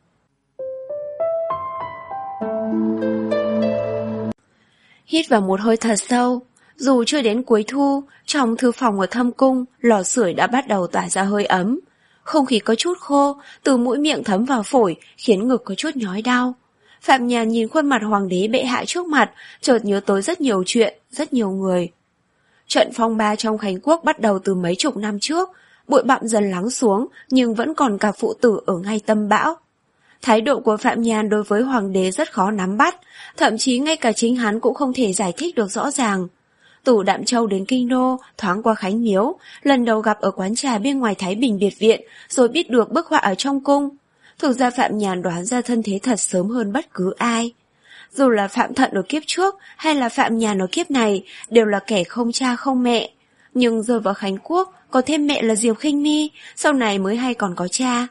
Speaker 1: Hít vào một hơi thật sâu. Dù chưa đến cuối thu, trong thư phòng ở Thâm Cung, lò sưởi đã bắt đầu tỏa ra hơi ấm. Không khí có chút khô, từ mũi miệng thấm vào phổi, khiến ngực có chút nhói đau. Phạm Nhàn nhìn khuôn mặt hoàng đế bệ hạ trước mặt, chợt nhớ tới rất nhiều chuyện, rất nhiều người. Trận phong ba trong Khánh Quốc bắt đầu từ mấy chục năm trước, bụi bặm dần lắng xuống, nhưng vẫn còn cả phụ tử ở ngay tâm bão. Thái độ của Phạm Nhàn đối với hoàng đế rất khó nắm bắt, thậm chí ngay cả chính hắn cũng không thể giải thích được rõ ràng. Từ Đạm Châu đến Kinh Đô, thoáng qua Khánh Miếu, lần đầu gặp ở quán trà bên ngoài Thái Bình Biệt Viện, rồi biết được bức họa ở trong cung. Thực ra Phạm Nhàn đoán ra thân thế thật sớm hơn bất cứ ai. Dù là Phạm Thận ở kiếp trước hay là Phạm Nhàn ở kiếp này, đều là kẻ không cha không mẹ. Nhưng rơi vào Khánh Quốc, có thêm mẹ là Diệp Khinh Mi, sau này mới hay còn có cha.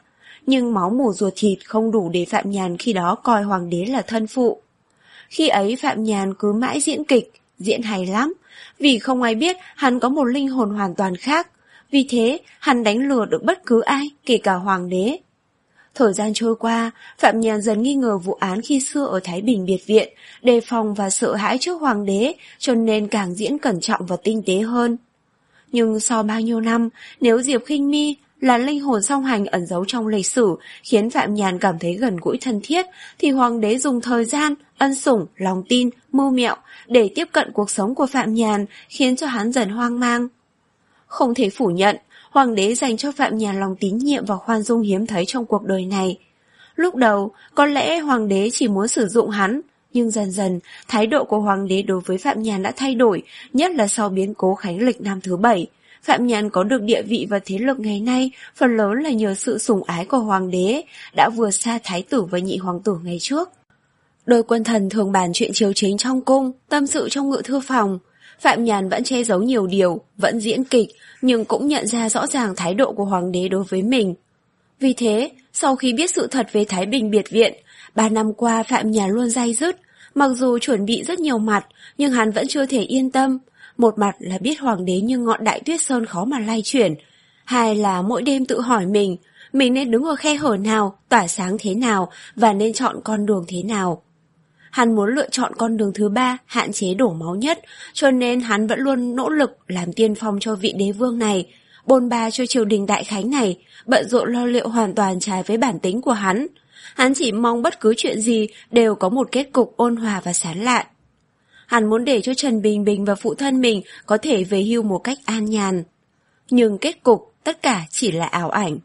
Speaker 1: nhưng máu mủ ruột thịt không đủ để Phạm Nhàn khi đó coi hoàng đế là thân phụ. Khi ấy Phạm Nhàn cứ mãi diễn kịch, diễn hay lắm, vì không ai biết hắn có một linh hồn hoàn toàn khác, vì thế hắn đánh lừa được bất cứ ai, kể cả hoàng đế. Thời gian trôi qua, Phạm Nhàn dần nghi ngờ vụ án khi xưa ở Thái Bình biệt viện, đề phòng và sợ hãi trước hoàng đế, cho nên càng diễn cẩn trọng và tinh tế hơn. Nhưng sau bao nhiêu năm, nếu Diệp Khinh Mi là linh hồn song hành ẩn giấu trong lịch sử khiến Phạm Nhàn cảm thấy gần gũi thân thiết, thì hoàng đế dùng thời gian, ân sủng, lòng tin, mưu mẹo để tiếp cận cuộc sống của Phạm Nhàn, khiến cho hắn dần hoang mang. Không thể phủ nhận, hoàng đế dành cho Phạm Nhàn lòng tín nhiệm và khoan dung hiếm thấy trong cuộc đời này. Lúc đầu, có lẽ hoàng đế chỉ muốn sử dụng hắn, nhưng dần dần, thái độ của hoàng đế đối với Phạm Nhàn đã thay đổi, nhất là sau biến cố Khánh Lịch năm thứ bảy. Phạm Nhàn có được địa vị và thế lực ngày nay, phần lớn là nhờ sự sủng ái của hoàng đế, đã vượt xa thái tử và nhị hoàng tử ngày trước. Đôi quân thần thường bàn chuyện triều chính trong cung, tâm sự trong ngự thư phòng. Phạm Nhàn vẫn che giấu nhiều điều, vẫn diễn kịch, nhưng cũng nhận ra rõ ràng thái độ của hoàng đế đối với mình. Vì thế, sau khi biết sự thật về Thái Bình biệt viện, ba năm qua Phạm Nhàn luôn day dứt. Mặc dù chuẩn bị rất nhiều mặt, nhưng hắn vẫn chưa thể yên tâm. Một mặt là biết hoàng đế như ngọn đại tuyết sơn khó mà lay chuyển. Hai là mỗi đêm tự hỏi mình, mình nên đứng ở khe hở nào, tỏa sáng thế nào và nên chọn con đường thế nào. Hắn muốn lựa chọn con đường thứ ba, hạn chế đổ máu nhất, cho nên hắn vẫn luôn nỗ lực làm tiên phong cho vị đế vương này, bôn ba cho triều đình đại khánh này, bận rộn lo liệu hoàn toàn trái với bản tính của hắn. Hắn chỉ mong bất cứ chuyện gì đều có một kết cục ôn hòa và sán lạn. Hắn muốn để cho Trần Bình Bình và phụ thân mình có thể về hưu một cách an nhàn. Nhưng kết cục tất cả chỉ là ảo ảnh.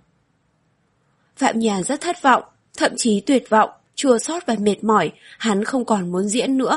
Speaker 1: Phạm Nhàn rất thất vọng, thậm chí tuyệt vọng, chua xót và mệt mỏi, hắn không còn muốn diễn nữa.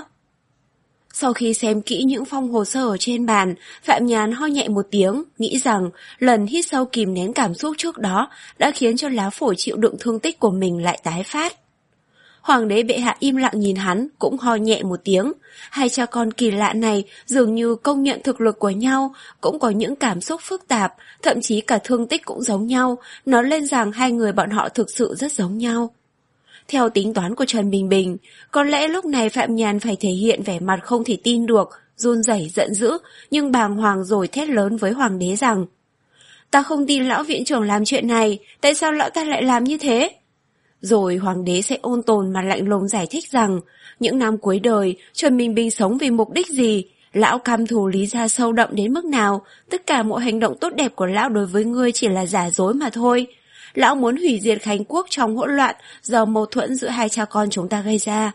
Speaker 1: Sau khi xem kỹ những phong hồ sơ ở trên bàn, Phạm Nhàn ho nhẹ một tiếng, nghĩ rằng lần hít sâu kìm nén cảm xúc trước đó đã khiến cho lá phổi chịu đựng thương tích của mình lại tái phát. Hoàng đế bệ hạ im lặng nhìn hắn, cũng ho nhẹ một tiếng. Hai cha con kỳ lạ này dường như công nhận thực lực của nhau, cũng có những cảm xúc phức tạp, thậm chí cả thương tích cũng giống nhau, nói lên rằng hai người bọn họ thực sự rất giống nhau. Theo tính toán của Trần Bình Bình, có lẽ lúc này Phạm Nhàn phải thể hiện vẻ mặt không thể tin được, run rẩy giận dữ, nhưng bàng hoàng rồi thét lớn với hoàng đế rằng: "Ta không tin lão viện trưởng làm chuyện này, tại sao lão ta lại làm như thế?" Rồi hoàng đế sẽ ôn tồn mà lạnh lùng giải thích rằng những năm cuối đời Trần Bình Bình sống vì mục đích gì, lão căm thù Lý gia sâu đậm đến mức nào, tất cả mọi hành động tốt đẹp của lão đối với ngươi chỉ là giả dối mà thôi. Lão muốn hủy diệt Khánh Quốc trong hỗn loạn do mâu thuẫn giữa hai cha con chúng ta gây ra.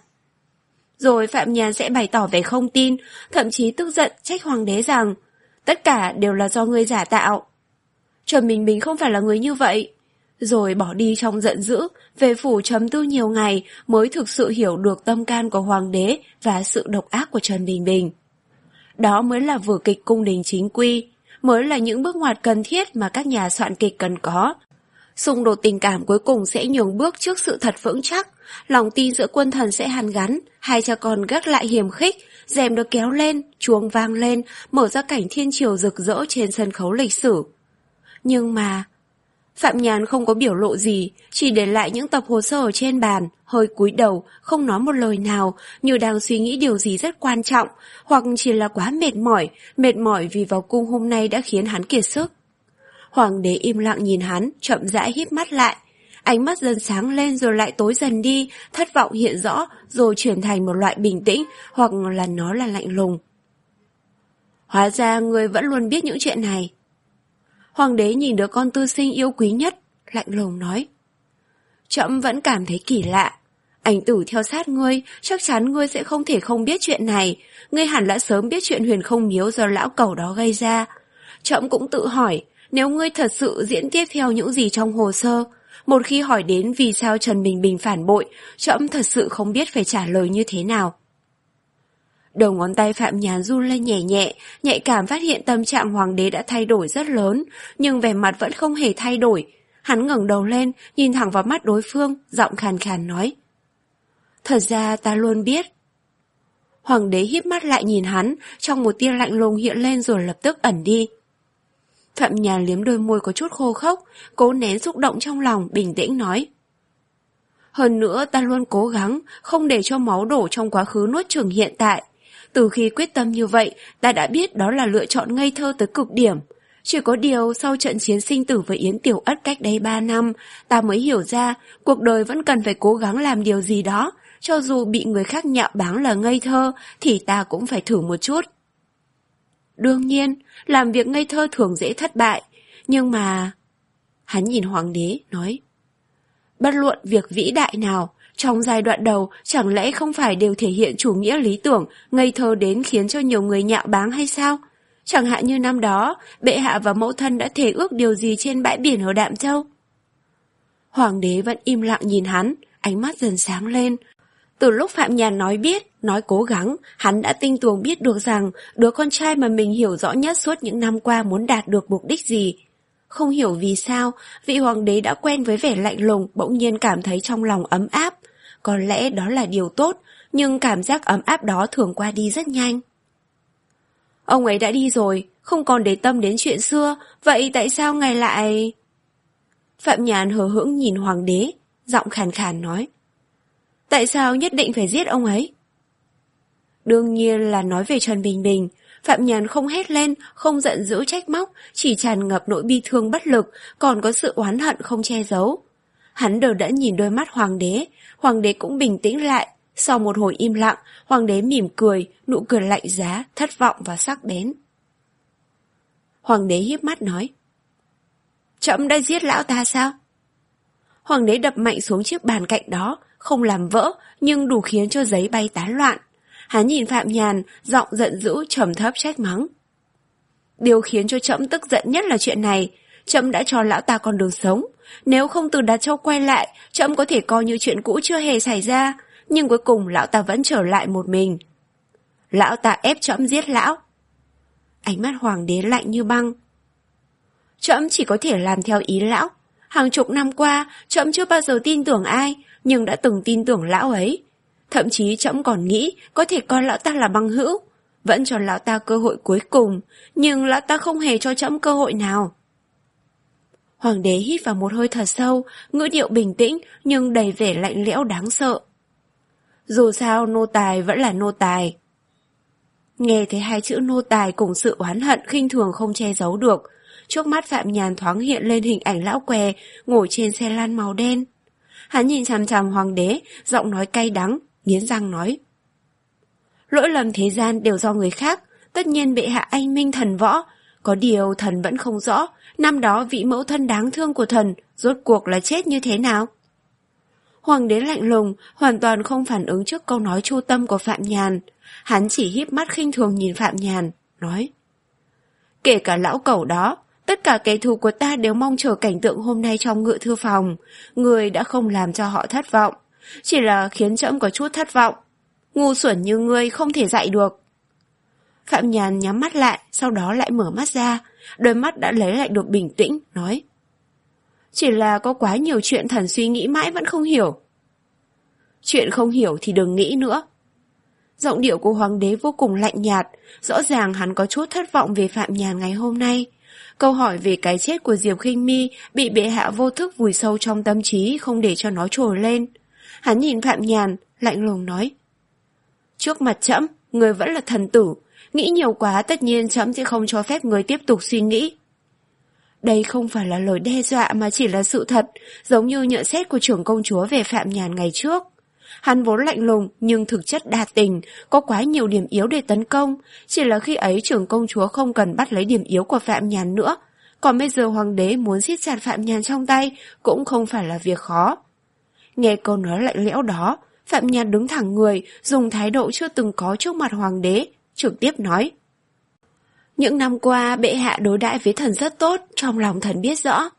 Speaker 1: Rồi Phạm Nhàn sẽ bày tỏ vẻ không tin, thậm chí tức giận trách hoàng đế rằng tất cả đều là do ngươi giả tạo. Trần Bình Bình không phải là người như vậy. Rồi bỏ đi trong giận dữ, về phủ trầm tư nhiều ngày mới thực sự hiểu được tâm can của hoàng đế và sự độc ác của Trần Bình Bình. Đó mới là vở kịch cung đình chính quy, mới là những bước ngoặt cần thiết mà các nhà soạn kịch cần có. Xung đột tình cảm cuối cùng sẽ nhường bước trước sự thật vững chắc, lòng tin giữa quân thần sẽ hàn gắn, hai cha con gác lại hiềm khích, rèm được kéo lên, chuông vang lên, mở ra cảnh thiên triều rực rỡ trên sân khấu lịch sử. Nhưng mà Phạm Nhàn không có biểu lộ gì, chỉ để lại những tập hồ sơ ở trên bàn, hơi cúi đầu, không nói một lời nào, như đang suy nghĩ điều gì rất quan trọng, hoặc chỉ là quá mệt mỏi, mệt mỏi vì vào cung hôm nay đã khiến hắn kiệt sức. Hoàng đế im lặng nhìn hắn, chậm rãi híp mắt lại. Ánh mắt dần sáng lên rồi lại tối dần đi, thất vọng hiện rõ, rồi chuyển thành một loại bình tĩnh, hoặc là nó là lạnh lùng. Hóa ra ngươi vẫn luôn biết những chuyện này. Hoàng đế nhìn đứa con tư sinh yêu quý nhất, lạnh lùng nói: Trẫm vẫn cảm thấy kỳ lạ. Ảnh tử theo sát ngươi, chắc chắn ngươi sẽ không thể không biết chuyện này. Ngươi hẳn đã sớm biết chuyện Huyền Không Miếu do lão cẩu đó gây ra. Trẫm cũng tự hỏi, nếu ngươi thật sự diễn tiếp theo những gì trong hồ sơ, một khi hỏi đến vì sao Trần Bình Bình phản bội, trẫm thật sự không biết phải trả lời như thế nào. Đầu ngón tay Phạm Nhàn run lên nhẹ nhẹ, nhạy cảm phát hiện tâm trạng hoàng đế đã thay đổi rất lớn, nhưng vẻ mặt vẫn không hề thay đổi. Hắn ngẩng đầu lên, nhìn thẳng vào mắt đối phương, giọng khàn khàn nói: Thật ra ta luôn biết. Hoàng đế híp mắt lại nhìn hắn, trong một tia lạnh lùng hiện lên rồi lập tức ẩn đi. Phạm Nhàn liếm đôi môi có chút khô khốc, cố nén xúc động trong lòng, bình tĩnh nói. Hơn nữa ta luôn cố gắng không để cho máu đổ trong quá khứ nuốt chửng hiện tại. Từ khi quyết tâm như vậy, ta đã biết đó là lựa chọn ngây thơ tới cực điểm. Chỉ có điều sau trận chiến sinh tử với Yến Tiểu Ất cách đây ba năm, ta mới hiểu ra cuộc đời vẫn cần phải cố gắng làm điều gì đó. Cho dù bị người khác nhạo báng là ngây thơ, thì ta cũng phải thử một chút. Đương nhiên, làm việc ngây thơ thường dễ thất bại. Nhưng mà... Hắn nhìn hoàng đế, nói. Bất luận việc vĩ đại nào, trong giai đoạn đầu chẳng lẽ không phải đều thể hiện chủ nghĩa lý tưởng, ngây thơ đến khiến cho nhiều người nhạo báng hay sao? Chẳng hạn như năm đó, bệ hạ và mẫu thân đã thề ước điều gì trên bãi biển ở Đạm Châu? Hoàng đế vẫn im lặng nhìn hắn, ánh mắt dần sáng lên. Từ lúc Phạm Nhàn nói biết, nói cố gắng, hắn đã tinh tường biết được rằng đứa con trai mà mình hiểu rõ nhất suốt những năm qua muốn đạt được mục đích gì. Không hiểu vì sao, vị hoàng đế đã quen với vẻ lạnh lùng bỗng nhiên cảm thấy trong lòng ấm áp. Có lẽ đó là điều tốt, nhưng cảm giác ấm áp đó thường qua đi rất nhanh. Ông ấy đã đi rồi, không còn để tâm đến chuyện xưa, vậy tại sao ngài lại... Phạm Nhàn hờ hững nhìn hoàng đế, giọng khàn khàn nói. Tại sao nhất định phải giết ông ấy? Đương nhiên là nói về Trần Bình Bình. Phạm Nhàn không hét lên, không giận dữ trách móc, chỉ tràn ngập nỗi bi thương bất lực, còn có sự oán hận không che giấu. Hắn đờ đẫn nhìn đôi mắt hoàng đế, hoàng đế cũng bình tĩnh lại. Sau một hồi im lặng, hoàng đế mỉm cười, nụ cười lạnh giá, thất vọng và sắc bén. Hoàng đế híp mắt nói. Trẫm đã giết lão ta sao? Hoàng đế đập mạnh xuống chiếc bàn cạnh đó, không làm vỡ, nhưng đủ khiến cho giấy bay tán loạn. Hắn nhìn Phạm Nhàn, giọng giận dữ trầm thấp trách mắng. Điều khiến cho trẫm tức giận nhất là chuyện này, trẫm đã cho lão ta con đường sống. Nếu không từ Đạt Châu quay lại, trẫm có thể coi như chuyện cũ chưa hề xảy ra, nhưng cuối cùng lão ta vẫn trở lại một mình. Lão ta ép trẫm giết lão. Ánh mắt hoàng đế lạnh như băng. Trẫm chỉ có thể làm theo ý lão. Hàng chục năm qua, trẫm chưa bao giờ tin tưởng ai, nhưng đã từng tin tưởng lão ấy. Thậm chí trẫm còn nghĩ có thể coi lão ta là bằng hữu, vẫn cho lão ta cơ hội cuối cùng, nhưng lão ta không hề cho trẫm cơ hội nào. Hoàng đế hít vào một hơi thật sâu, ngữ điệu bình tĩnh nhưng đầy vẻ lạnh lẽo đáng sợ. Dù sao nô tài vẫn là nô tài. Nghe thấy hai chữ nô tài cùng sự oán hận khinh thường không che giấu được, trước mắt Phạm Nhàn thoáng hiện lên hình ảnh lão què ngồi trên xe lan màu đen. Hắn nhìn chằm chằm hoàng đế, giọng nói cay đắng, nghiến răng nói. Lỗi lầm thế gian đều do người khác, tất nhiên bệ hạ anh minh thần võ. Có điều thần vẫn không rõ, năm đó vị mẫu thân đáng thương của thần rốt cuộc là chết như thế nào? Hoàng đế lạnh lùng, hoàn toàn không phản ứng trước câu nói chu tâm của Phạm Nhàn. Hắn chỉ híp mắt khinh thường nhìn Phạm Nhàn, nói. Kể cả lão cẩu đó, tất cả kẻ thù của ta đều mong chờ cảnh tượng hôm nay trong ngự thư phòng. Người đã không làm cho họ thất vọng, chỉ là khiến trẫm có chút thất vọng. Ngu xuẩn như ngươi không thể dạy được. Phạm Nhàn nhắm mắt lại, sau đó lại mở mắt ra, đôi mắt đã lấy lại được bình tĩnh, nói. Chỉ là có quá nhiều chuyện thần suy nghĩ mãi vẫn không hiểu. Chuyện không hiểu thì đừng nghĩ nữa. Giọng điệu của hoàng đế vô cùng lạnh nhạt, rõ ràng hắn có chút thất vọng về Phạm Nhàn ngày hôm nay. Câu hỏi về cái chết của Diệp Khinh Mi bị bệ hạ vô thức vùi sâu trong tâm trí, không để cho nó trồi lên. Hắn nhìn Phạm Nhàn, lạnh lùng nói. Trước mặt trẫm, người vẫn là thần tử, nghĩ nhiều quá tất nhiên trẫm sẽ không cho phép người tiếp tục suy nghĩ. Đây không phải là lời đe dọa mà chỉ là sự thật, giống như nhận xét của trưởng công chúa về Phạm Nhàn ngày trước. Hắn vốn lạnh lùng nhưng thực chất đa tình, có quá nhiều điểm yếu để tấn công, chỉ là khi ấy trưởng công chúa không cần bắt lấy điểm yếu của Phạm Nhàn nữa, còn bây giờ hoàng đế muốn siết chặt Phạm Nhàn trong tay cũng không phải là việc khó. Nghe câu nói lạnh lẽo đó, Phạm Nhàn đứng thẳng người, dùng thái độ chưa từng có trước mặt hoàng đế, trực tiếp nói. Những năm qua bệ hạ đối đãi với thần rất tốt, trong lòng thần biết rõ.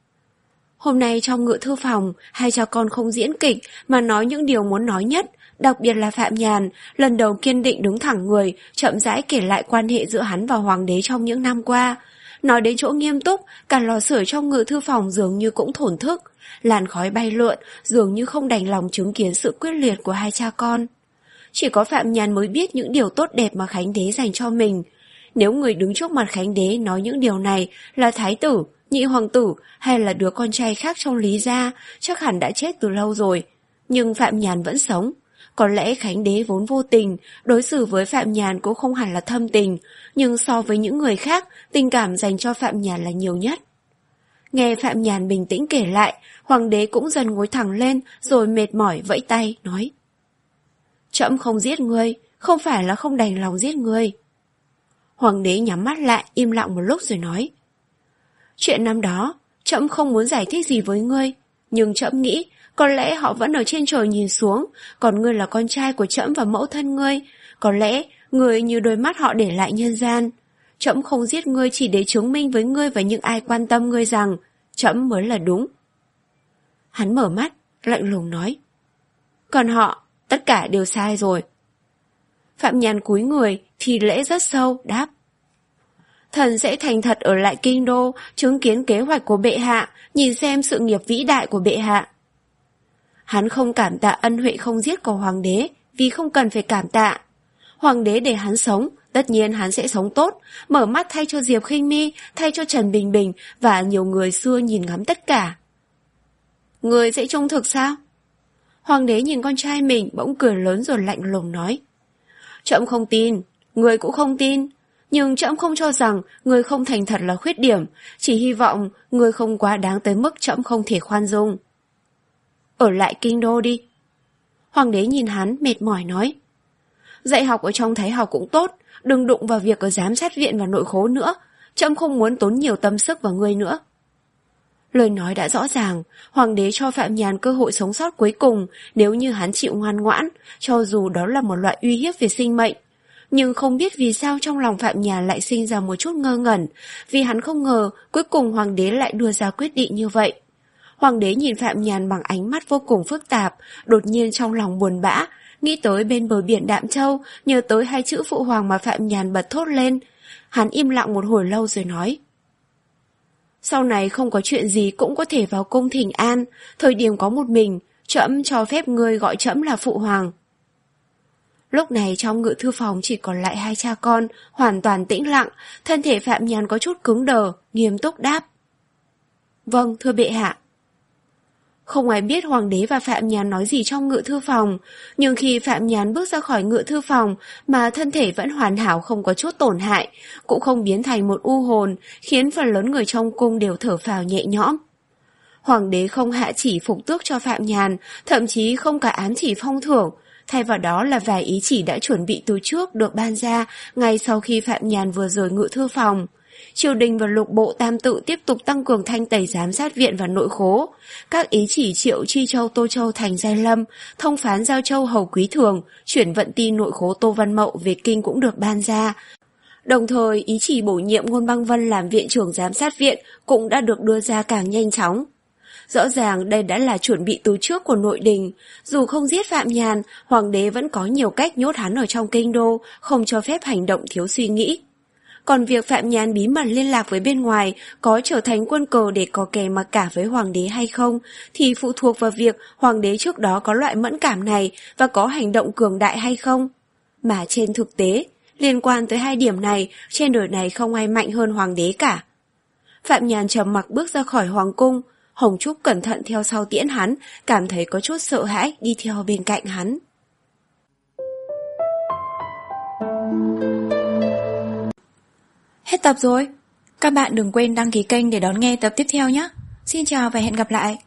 Speaker 1: Hôm nay trong ngự thư phòng, hai cha con không diễn kịch mà nói những điều muốn nói nhất, đặc biệt là Phạm Nhàn, lần đầu kiên định đứng thẳng người, chậm rãi kể lại quan hệ giữa hắn và hoàng đế trong những năm qua. Nói đến chỗ nghiêm túc, cả lò sưởi trong ngự thư phòng dường như cũng thổn thức, làn khói bay lượn, dường như không đành lòng chứng kiến sự quyết liệt của hai cha con. Chỉ có Phạm Nhàn mới biết những điều tốt đẹp mà Khánh đế dành cho mình. Nếu người đứng trước mặt Khánh Đế nói những điều này là thái tử, nhị hoàng tử hay là đứa con trai khác trong Lý gia, chắc hẳn đã chết từ lâu rồi. Nhưng Phạm Nhàn vẫn sống. Có lẽ Khánh Đế vốn vô tình, đối xử với Phạm Nhàn cũng không hẳn là thâm tình, nhưng so với những người khác, tình cảm dành cho Phạm Nhàn là nhiều nhất. Nghe Phạm Nhàn bình tĩnh kể lại, hoàng đế cũng dần ngồi thẳng lên rồi mệt mỏi vẫy tay, nói: Trẫm không giết ngươi, không phải là không đành lòng giết ngươi. Hoàng đế nhắm mắt lại, im lặng một lúc rồi nói: Chuyện năm đó, trẫm không muốn giải thích gì với ngươi, nhưng trẫm nghĩ có lẽ họ vẫn ở trên trời nhìn xuống, còn ngươi là con trai của trẫm và mẫu thân ngươi, có lẽ ngươi như đôi mắt họ để lại nhân gian. Trẫm không giết ngươi chỉ để chứng minh với ngươi và những ai quan tâm ngươi rằng trẫm mới là đúng. Hắn mở mắt, lạnh lùng nói: Còn họ, tất cả đều sai rồi. Phạm Nhàn cúi người, thì lễ rất sâu, đáp: Thần sẽ thành thật ở lại kinh đô, chứng kiến kế hoạch của bệ hạ, nhìn xem sự nghiệp vĩ đại của bệ hạ. Hắn không cảm tạ ân huệ không giết của hoàng đế, vì không cần phải cảm tạ. Hoàng đế để hắn sống, tất nhiên hắn sẽ sống tốt, mở mắt thay cho Diệp Khinh Mi, thay cho Trần Bình Bình và nhiều người xưa nhìn ngắm tất cả. Người sẽ trung thực sao? Hoàng đế nhìn con trai mình bỗng cười lớn rồi lạnh lùng nói: Trẫm không tin, người cũng không tin, nhưng trẫm không cho rằng người không thành thật là khuyết điểm, chỉ hy vọng người không quá đáng tới mức trẫm không thể khoan dung. Ở lại kinh đô đi. Hoàng đế nhìn hắn mệt mỏi nói: Dạy học ở trong thái học cũng tốt, đừng đụng vào việc ở giám sát viện và nội khố nữa, trẫm không muốn tốn nhiều tâm sức vào ngươi nữa. Lời nói đã rõ ràng, hoàng đế cho Phạm Nhàn cơ hội sống sót cuối cùng nếu như hắn chịu ngoan ngoãn, cho dù đó là một loại uy hiếp về sinh mệnh. Nhưng không biết vì sao trong lòng Phạm Nhàn lại sinh ra một chút ngơ ngẩn, vì hắn không ngờ cuối cùng hoàng đế lại đưa ra quyết định như vậy. Hoàng đế nhìn Phạm Nhàn bằng ánh mắt vô cùng phức tạp, đột nhiên trong lòng buồn bã, nghĩ tới bên bờ biển Đạm Châu, nhớ tới hai chữ phụ hoàng mà Phạm Nhàn bật thốt lên. Hắn im lặng một hồi lâu rồi nói: Sau này không có chuyện gì cũng có thể vào cung thỉnh an, thời điểm có một mình, trẫm cho phép ngươi gọi trẫm là phụ hoàng. Lúc này trong ngự thư phòng chỉ còn lại hai cha con, hoàn toàn tĩnh lặng, thân thể Phạm Nhàn có chút cứng đờ, nghiêm túc đáp: Vâng, thưa bệ hạ. Không ai biết hoàng đế và Phạm Nhàn nói gì trong ngự thư phòng, nhưng khi Phạm Nhàn bước ra khỏi ngự thư phòng mà thân thể vẫn hoàn hảo không có chút tổn hại, cũng không biến thành một u hồn, khiến phần lớn người trong cung đều thở phào nhẹ nhõm. Hoàng đế không hạ chỉ phục tước cho Phạm Nhàn, thậm chí không cả ám chỉ phong thưởng, thay vào đó là vài ý chỉ đã chuẩn bị từ trước được ban ra ngay sau khi Phạm Nhàn vừa rời ngự thư phòng. Triều đình và lục bộ tam tự tiếp tục tăng cường thanh tẩy giám sát viện và nội khố. Các ý chỉ triệu Chi Châu Tô Châu thành Giai Lâm, thông phán Giao Châu Hầu Quý Thường, chuyển vận tin nội khố Tô Văn Mậu về kinh cũng được ban ra. Đồng thời, ý chỉ bổ nhiệm Ngôn Băng Vân làm viện trưởng giám sát viện cũng đã được đưa ra càng nhanh chóng. Rõ ràng đây đã là chuẩn bị từ trước của nội đình. Dù không giết Phạm Nhàn, hoàng đế vẫn có nhiều cách nhốt hắn ở trong kinh đô, không cho phép hành động thiếu suy nghĩ. Còn việc Phạm Nhàn bí mật liên lạc với bên ngoài có trở thành quân cờ để có kè mặc cả với hoàng đế hay không thì phụ thuộc vào việc hoàng đế trước đó có loại mẫn cảm này và có hành động cường đại hay không. Mà trên thực tế, liên quan tới hai điểm này, trên đời này không ai mạnh hơn hoàng đế cả. Phạm Nhàn trầm mặc bước ra khỏi hoàng cung, Hồng Trúc cẩn thận theo sau tiễn hắn, cảm thấy có chút sợ hãi đi theo bên cạnh hắn.
Speaker 2: Hết tập rồi. Các bạn đừng quên đăng ký kênh để đón nghe tập tiếp theo nhé. Xin chào và hẹn gặp lại.